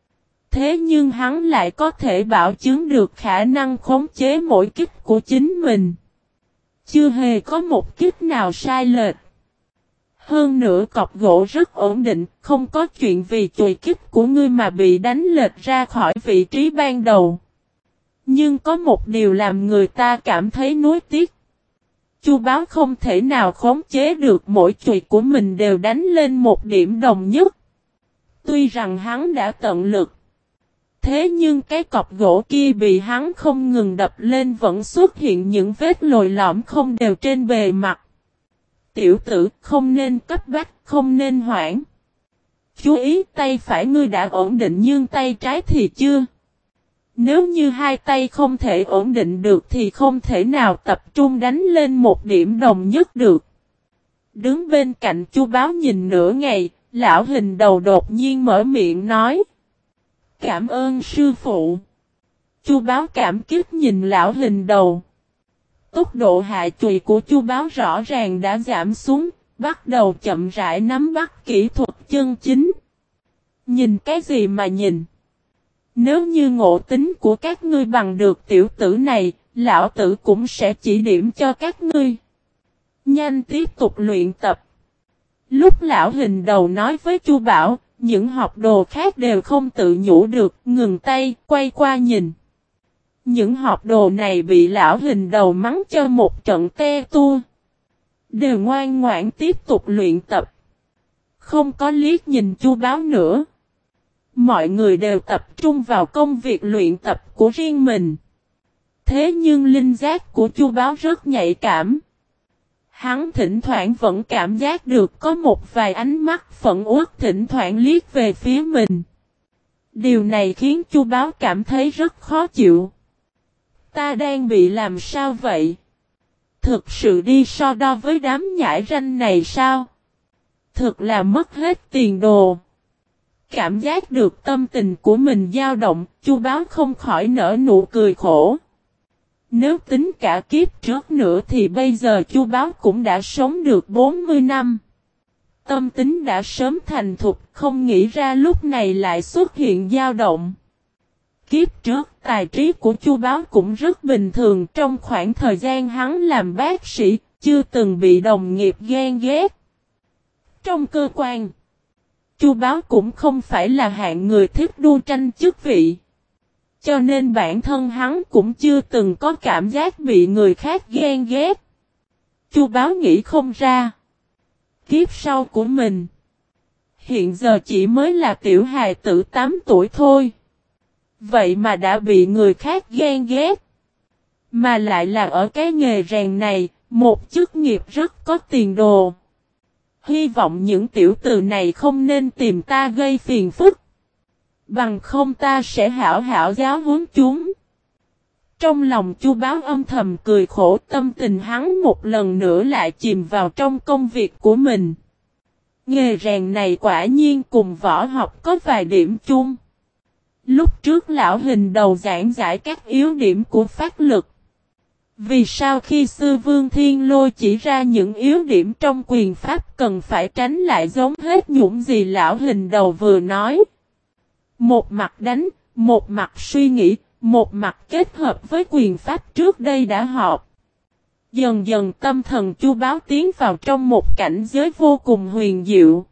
Thế nhưng hắn lại có thể bảo chứng được khả năng khống chế mỗi kích của chính mình. Chưa hề có một kích nào sai lệch. Hơn nữa cọc gỗ rất ổn định, không có chuyện vì chùy kích của ngươi mà bị đánh lệch ra khỏi vị trí ban đầu. Nhưng có một điều làm người ta cảm thấy nuối tiếc. Chu Báo không thể nào khống chế được mỗi chùy của mình đều đánh lên một điểm đồng nhất. Tuy rằng hắn đã tận lực, Thế nhưng cái cọc gỗ kia bị hắn không ngừng đập lên vẫn xuất hiện những vết lồi lõm không đều trên bề mặt. Tiểu tử, không nên cấp bách, không nên hoảng. Chú ý, tay phải ngươi đã ổn định nhưng tay trái thì chưa. Nếu như hai tay không thể ổn định được thì không thể nào tập trung đánh lên một điểm đồng nhất được. Đứng bên cạnh Chu Báo nhìn nửa ngày, lão Hình Đầu đột nhiên mở miệng nói. Cảm ơn sư phụ. Chu Báo cảm kích nhìn lão Hình Đầu. Tốc độ hạ chùy của Chu Báo rõ ràng đã giảm xuống, bắt đầu chậm rãi nắm bắt kỹ thuật chân chính. Nhìn cái gì mà nhìn? Nếu như ngộ tính của các ngươi bằng được tiểu tử này, lão tử cũng sẽ chỉ điểm cho các ngươi. Nhanh tiếp tục luyện tập. Lúc lão Hình Đầu nói với Chu Bảo, những học đồ khác đều không tự nhủ được, ngừng tay, quay qua nhìn. Những học đồ này bị lão Hình Đầu mắng cho một trận te tua. Đều ngoan ngoãn tiếp tục luyện tập. Không có liếc nhìn Chu Báo nữa. Mọi người đều tập trung vào công việc luyện tập của riêng mình. Thế nhưng linh giác của Chu Báo rất nhạy cảm. Hắn thỉnh thoảng vẫn cảm giác được có một vài ánh mắt phẫn uất thỉnh thoảng liếc về phía mình. Điều này khiến Chu Báo cảm thấy rất khó chịu. Ta đang bị làm sao vậy? Thực sự đi so đo với đám nhãi ranh này sao? Thực là mất hết tiền đồ. Cảm giác được tâm tình của mình dao động, Chu Báo không khỏi nở nụ cười khổ. Nếu tính cả kiếp trước nữa thì bây giờ Chu Báo cũng đã sống được bốn mươi năm. Tâm tính đã sớm thành thục, không nghĩ ra lúc này lại xuất hiện dao động. Kiếp trước tài trí của Chu Báo cũng rất bình thường, trong khoảng thời gian hắn làm bác sĩ, chưa từng bị đồng nghiệp ghen ghét. Trong cơ quan, Chu Báo cũng không phải là hạng người thích đua tranh chức vị. Cho nên bản thân hắn cũng chưa từng có cảm giác bị người khác ghen ghét. Chu Báo nghĩ không ra. Kiếp sau của mình hiện giờ chỉ mới là tiểu hài tử tám tuổi thôi. Vậy mà đã bị người khác ghen ghét. Mà lại là ở cái nghề rèn này, một chức nghiệp rất có tiền đồ. Hy vọng những tiểu tử này không nên tìm ta gây phiền phức. Bằng không ta sẽ hảo hảo giáo huấn chúng. Trong lòng Chu Báo âm thầm cười khổ, tâm tình hắn một lần nữa lại chìm vào trong công việc của mình. Nghề rèn này quả nhiên cùng võ học có vài điểm chung. Lúc trước lão Hình Đầu giảng giải các yếu điểm của pháp lực. Vì sao khi Sư Vương Thiên Lôi chỉ ra những yếu điểm trong quyền pháp cần phải tránh lại giống hết những gì lão Hình Đầu vừa nói. Một mặt đánh, một mặt suy nghĩ, một mặt kết hợp với quyền pháp trước đây đã học. Dần dần tâm thần Chu Báo tiến vào trong một cảnh giới vô cùng huyền diệu.